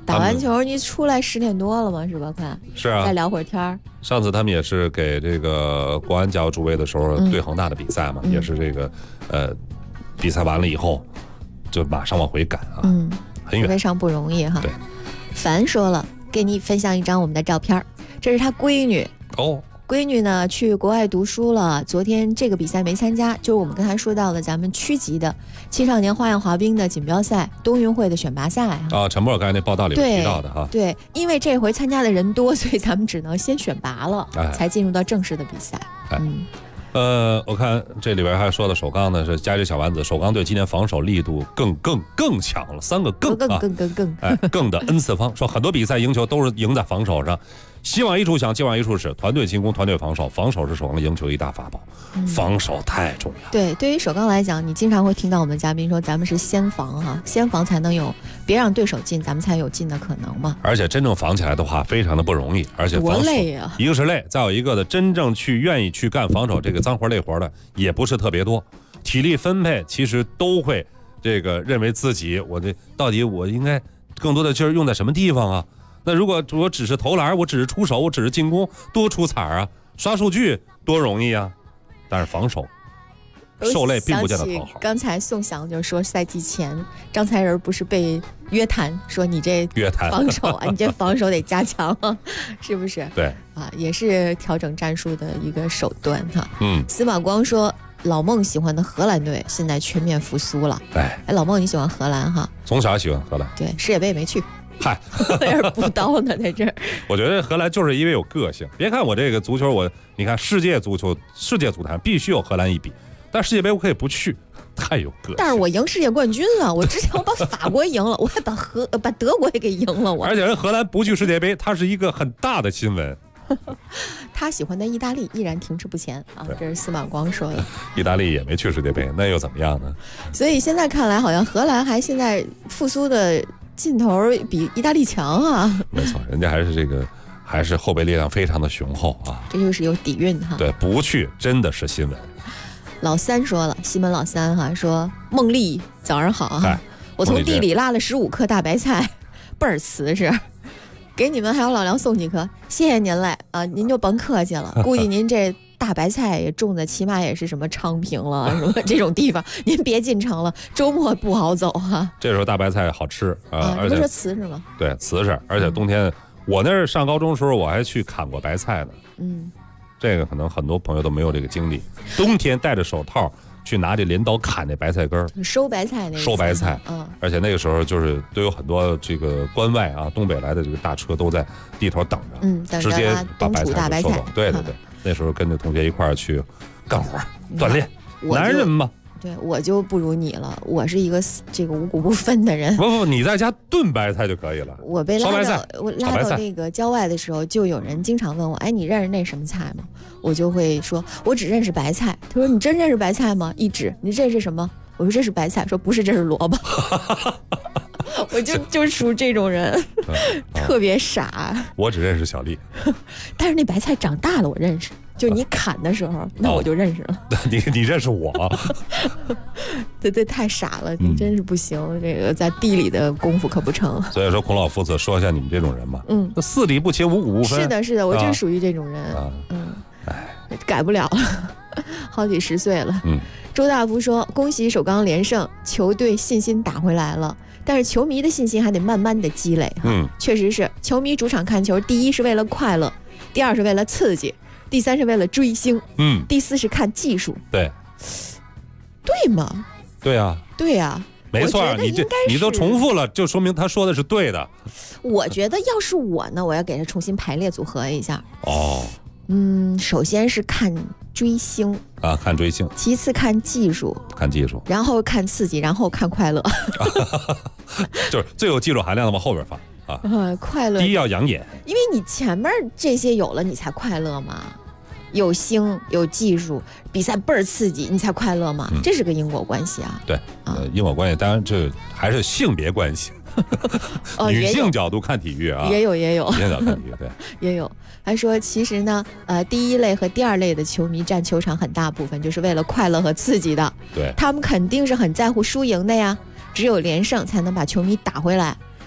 打完球你出来10点多了嘛，是吧？快是啊， 再聊会儿天儿。 上次他们也是给这个国安加入助威的时候，对恒大的比赛嘛，也是这个比赛完了以后就马上往回赶啊，很远， 非常不容易哈。 对， 凡说了，给你分享一张我们的照片，这是他闺女哦。 闺女呢去国外读书了，昨天这个比赛没参加，就是我们刚才说到的咱们区级的青少年花样滑冰的锦标赛，冬运会的选拔赛啊。陈默刚才那报道里面提到的哈。 对，因为这回参加的人多，所以咱们只能先选拔了，才进入到正式的比赛。 我看这里边还说到首钢呢，是加之小丸子，首钢队今年防守力度更强了，3个更的 N 次方，说很多比赛赢球都是赢在防守上。希望一处想，今晚一处使，团队进攻，团队防守，防守是首钢赢球一大法宝，防守太重要。 对，对于首钢来讲，你经常会听到我们的嘉宾说，咱们是先防哈，先防才能有，别让对手进，咱们才有进的可能嘛。 而且真正防起来的话，非常的不容易，而且防守多累啊！ 一个是累，再有一个的真正愿意去干防守这个脏活累活的也不是特别多，体力分配其实都会这个认为自己到底我应该更多的劲儿用在什么地方啊？那如果我只是投篮，我只是出手，我只是进攻，多出彩啊！刷数据多容易啊！但是防守受累并不见得讨好。 刚才宋翔就说，赛季前张才仁不是被约谈说你这防守啊，你这防守得加强，是不是？ 对啊，也是调整战术的一个手段哈。司马光说，老孟喜欢的荷兰队现在全面复苏了。老孟你喜欢荷兰哈？ 从小喜欢荷兰。 对，世界杯没去。 嗨， 有点补刀呢，在这儿。 我觉得荷兰就是因为有个性。别看我这个足球，你看世界足坛必须有荷兰一比，但世界杯我可以不去，太有个性。 但是我赢世界冠军了，我之前我把法国赢了，我还把德国也给赢了。 而且人荷兰不去世界杯，它是一个很大的新闻。 他喜欢的意大利依然停滞不前啊，这是司马光说的。 意大利也没去世界杯，那又怎么样呢？ 所以现在看来，好像荷兰还现在复苏的劲头比意大利强啊。 没错，人家还是后备力量非常的雄厚啊。 这就是有底蕴哈。 对，不去真的是新闻。 老三说了，西门老三哈说，孟丽早上好啊，我从地里拉了15颗大白菜，倍儿瓷实。给你们还有老梁送几颗，谢谢您来啊，您就甭客气了。估计您这大白菜也种的起码也是什么昌平了什么这种地方，您别进城了，周末不好走啊。 这时候大白菜好吃啊， 而且说瓷实吗？ 对，瓷实，而且冬天我那儿上高中的时候我还去砍过白菜呢。这个可能很多朋友都没有这个经历，冬天戴着手套去拿这镰刀砍那白菜根儿， 收白菜那个收白菜，而且那个时候都有很多这个关外啊东北来的这个大车都在地头等着，直接把白菜收走。对，那时候跟着同学一块儿去干活锻炼，男人嘛。 对，我就不如你了，我是一个这个五谷不分的人。 不，你在家炖白菜就可以了。 我被拉到那个郊外的时候，就有人经常问我，哎，你认识那什么菜吗？我就会说，我只认识白菜。他说，你真认识白菜吗？一指，你这是什么？我说这是白菜。说不是，这是萝卜。我就属这种人，特别傻。 我只认识小丽， 但是那白菜长大了，我认识。就你砍的时候，那我就认识了。 你认识我？ 对，太傻了，你真是不行。这个在地里的功夫可不成。 所以说，孔老夫子说一下你们这种人嘛。四理不勤，五谷不分。 是的，我就是属于这种人。改不了了，好几十岁了。周大福说：“恭喜首钢连胜，球队信心打回来了。但是球迷的信心还得慢慢的积累。确实是，球迷主场看球，第一是为了快乐，第二是为了刺激。”第三是为了追星，第四是看技术， 对吗？ 对啊，没错，你都重复了，就说明他说的是对的。 我觉得要是我呢，我要给他重新排列组合一下。首先是看追星啊，看追星， 其次看技术，然后看刺激，然后看快乐， 就是最有技术含量的往后边放。 快乐第一要养眼， 因为你前面这些有了，你才快乐嘛。有星有技术，比赛倍儿刺激，你才快乐嘛。这是个因果关系啊。 对，因果关系，当然这还是性别关系。女性角度看体育啊， 也有。 女性角度看体育，对， 也有。还说其实呢，第一类和第二类的球迷占球场很大部分，就是为了快乐和刺激的。 对， 他们肯定是很在乎输赢的呀。只有连胜才能把球迷打回来。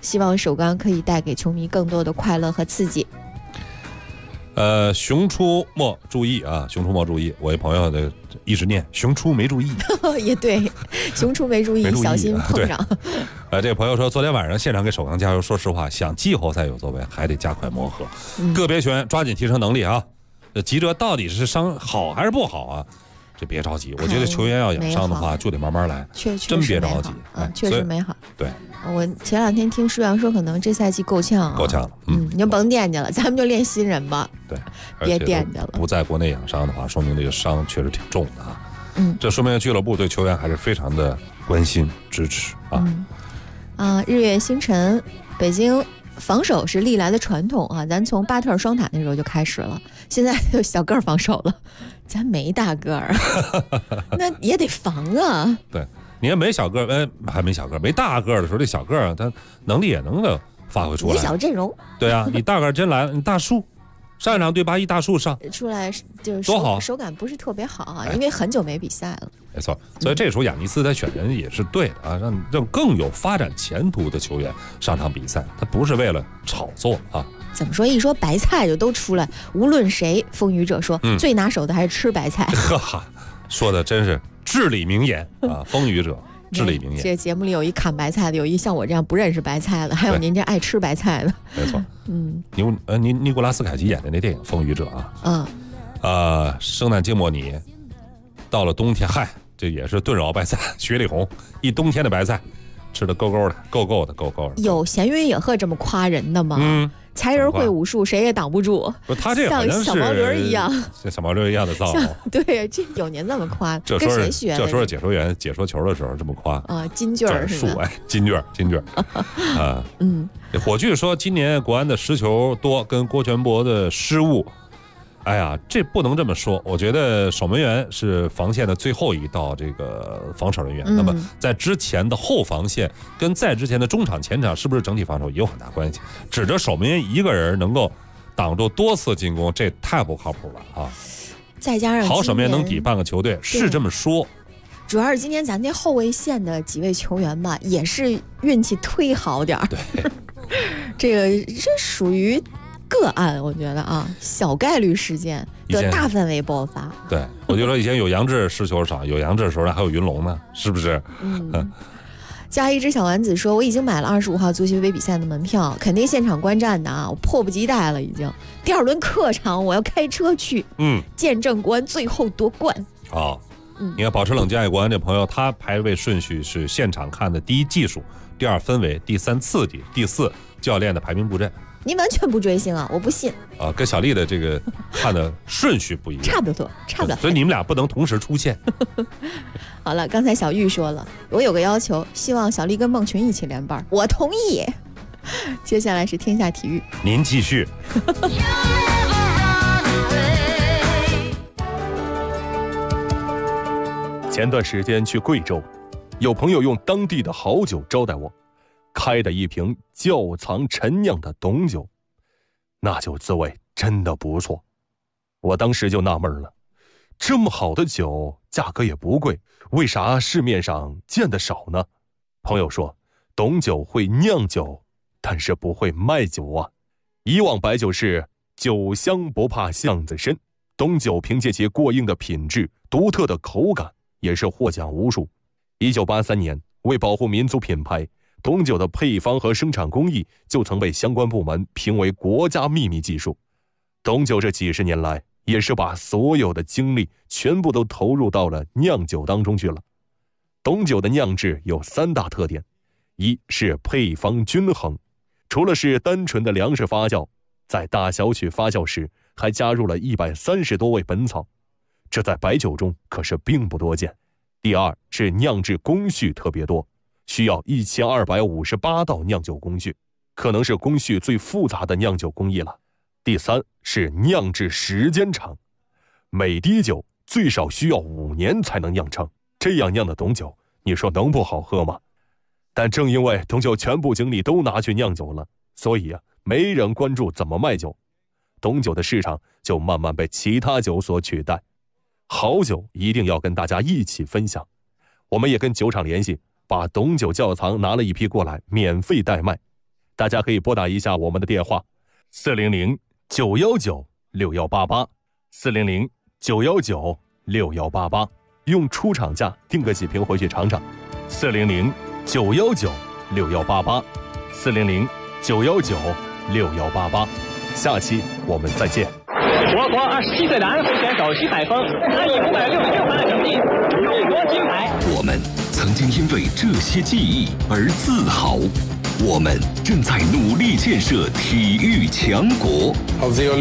希望首钢可以带给球迷更多的快乐和刺激。 熊出没注意啊！熊出没注意！我一朋友的一直念熊出没注意， 也对，熊出没注意，小心碰上。 这个朋友说，昨天晚上现场给首钢加油。说实话，想季后赛有作为，还得加快磨合，个别球员抓紧提升能力啊。吉哲到底是伤好还是不好啊？这别着急，我觉得球员要养伤的话，就得慢慢来，真别着急。 确实没好。 对， 我前2天听舒阳说，可能这赛季够呛啊， 够呛了。 你就甭惦记了，咱们就练新人吧。 对， 别惦记了。 不在国内养伤的话，说明这个伤确实挺重的啊。这说明俱乐部对球员还是非常的关心支持啊。 日月星辰，北京防守是历来的传统啊，咱从巴特尔双塔那时候就开始了，现在就小个儿防守了，咱没大个儿，那也得防啊。 对，你也没小个儿，还没小个儿，没大个儿的时候，这小个儿他能力也能够发挥出来。 你小阵容， 对啊，你大个儿真来了，你大树。上一场对巴西大树上出来就是多好， 手感不是特别好啊，因为很久没比赛了。 没错，所以这时候雅尼斯他选人也是对的啊，让更有发展前途的球员上场比赛，他不是为了炒作啊。 怎么说？一说白菜就都出来，无论谁，风雨者说、最拿手的还是吃白菜。 哈，说的真是至理名言啊，风雨者。至理名言。 这节目里有一砍白菜的，有一像我这样不认识白菜的，还有您这爱吃白菜的。 没错，尼古拉斯凯奇演的那电影《风雨者》啊，圣诞静默尼，到了冬天，这也是炖熬白菜，雪里红，一冬天的白菜，吃的够够的。 有闲云野鹤这么夸人的吗？才人会武术，谁也挡不住。 不是他这好像是像小毛驴一样， 像小毛驴一样的造型。 对，这有您这么夸，跟谁学的？ 这说是解说员解说球的时候这么夸啊，金句是吧？ 金句啊，火炬说今年国安的失球多，跟郭全博的失误。哎呀，这不能这么说。我觉得守门员是防线的最后一道这个防守人员，那么在之前的后防线跟在之前的中场前场是不是整体防守也有很大关系。指着守门员一个人能够挡住多次进攻，这太不靠谱了啊！ 再加上好守门员能抵半个球队，是这么说。 主要是今天咱这后卫线的几位球员吧，也是运气忒好点儿。对，这属于个案，我觉得啊，小概率事件的大范围爆发。 对，我就说以前有杨志失球少，有杨志的时候还有云龙呢，是不是？ 加一只小丸子说，我已经买了25号足协杯比赛的门票，肯定现场观战的啊，我迫不及待了已经。第2轮客场我要开车去，见证国安最后夺冠。 你看保持冷静爱国安这朋友，他排位顺序是现场看的第1技术，第2氛围，第3刺激，第4教练的排兵布阵。 你完全不追星啊？我不信啊，跟小丽的这个看的顺序不一样， 差不多， 所以你们俩不能同时出现。 好了，刚才小玉说了，我有个要求，希望小丽跟孟群一起连班，我同意。接下来是天下体育， 您继续。 前段时间去贵州，有朋友用当地的好酒招待我。开的一瓶窖藏陈酿的董酒，那酒滋味真的不错。我当时就纳闷了，这么好的酒价格也不贵，为啥市面上见得少呢？朋友说，董酒会酿酒，但是不会卖酒啊。以往白酒是酒香不怕巷子深，董酒凭借其过硬的品质、独特的口感，也是获奖无数。1983年，为保护民族品牌，董酒的配方和生产工艺就曾被相关部门评为国家秘密技术。董酒这几十年来，也是把所有的精力全部都投入到了酿酒当中去了。董酒的酿制有3大特点：一是配方均衡，除了是单纯的粮食发酵，在大小曲发酵时还加入了130多味本草，这在白酒中可是并不多见。第二是酿制工序特别多，需要1258道酿酒工序，可能是工序最复杂的酿酒工艺了。第三是酿制时间长，每滴酒最少需要5年才能酿成，这样酿的董酒，你说能不好喝吗？但正因为董酒全部精力都拿去酿酒了，所以没人关注怎么卖酒，董酒的市场就慢慢被其他酒所取代。好酒一定要跟大家一起分享，我们也跟酒厂联系，把董酒窖藏拿了一批过来，免费代卖。 大家可以拨打一下我们的电话400-919-6188，400-919-6188，用出厂价订个几瓶回去尝尝。400-919-6188，400-919-6188。下期我们再见。 我国27岁的安徽选手徐海峰，他以566分的成绩荣夺金牌。 我们曾经因为这些记忆而自豪，我们正在努力建设体育强国。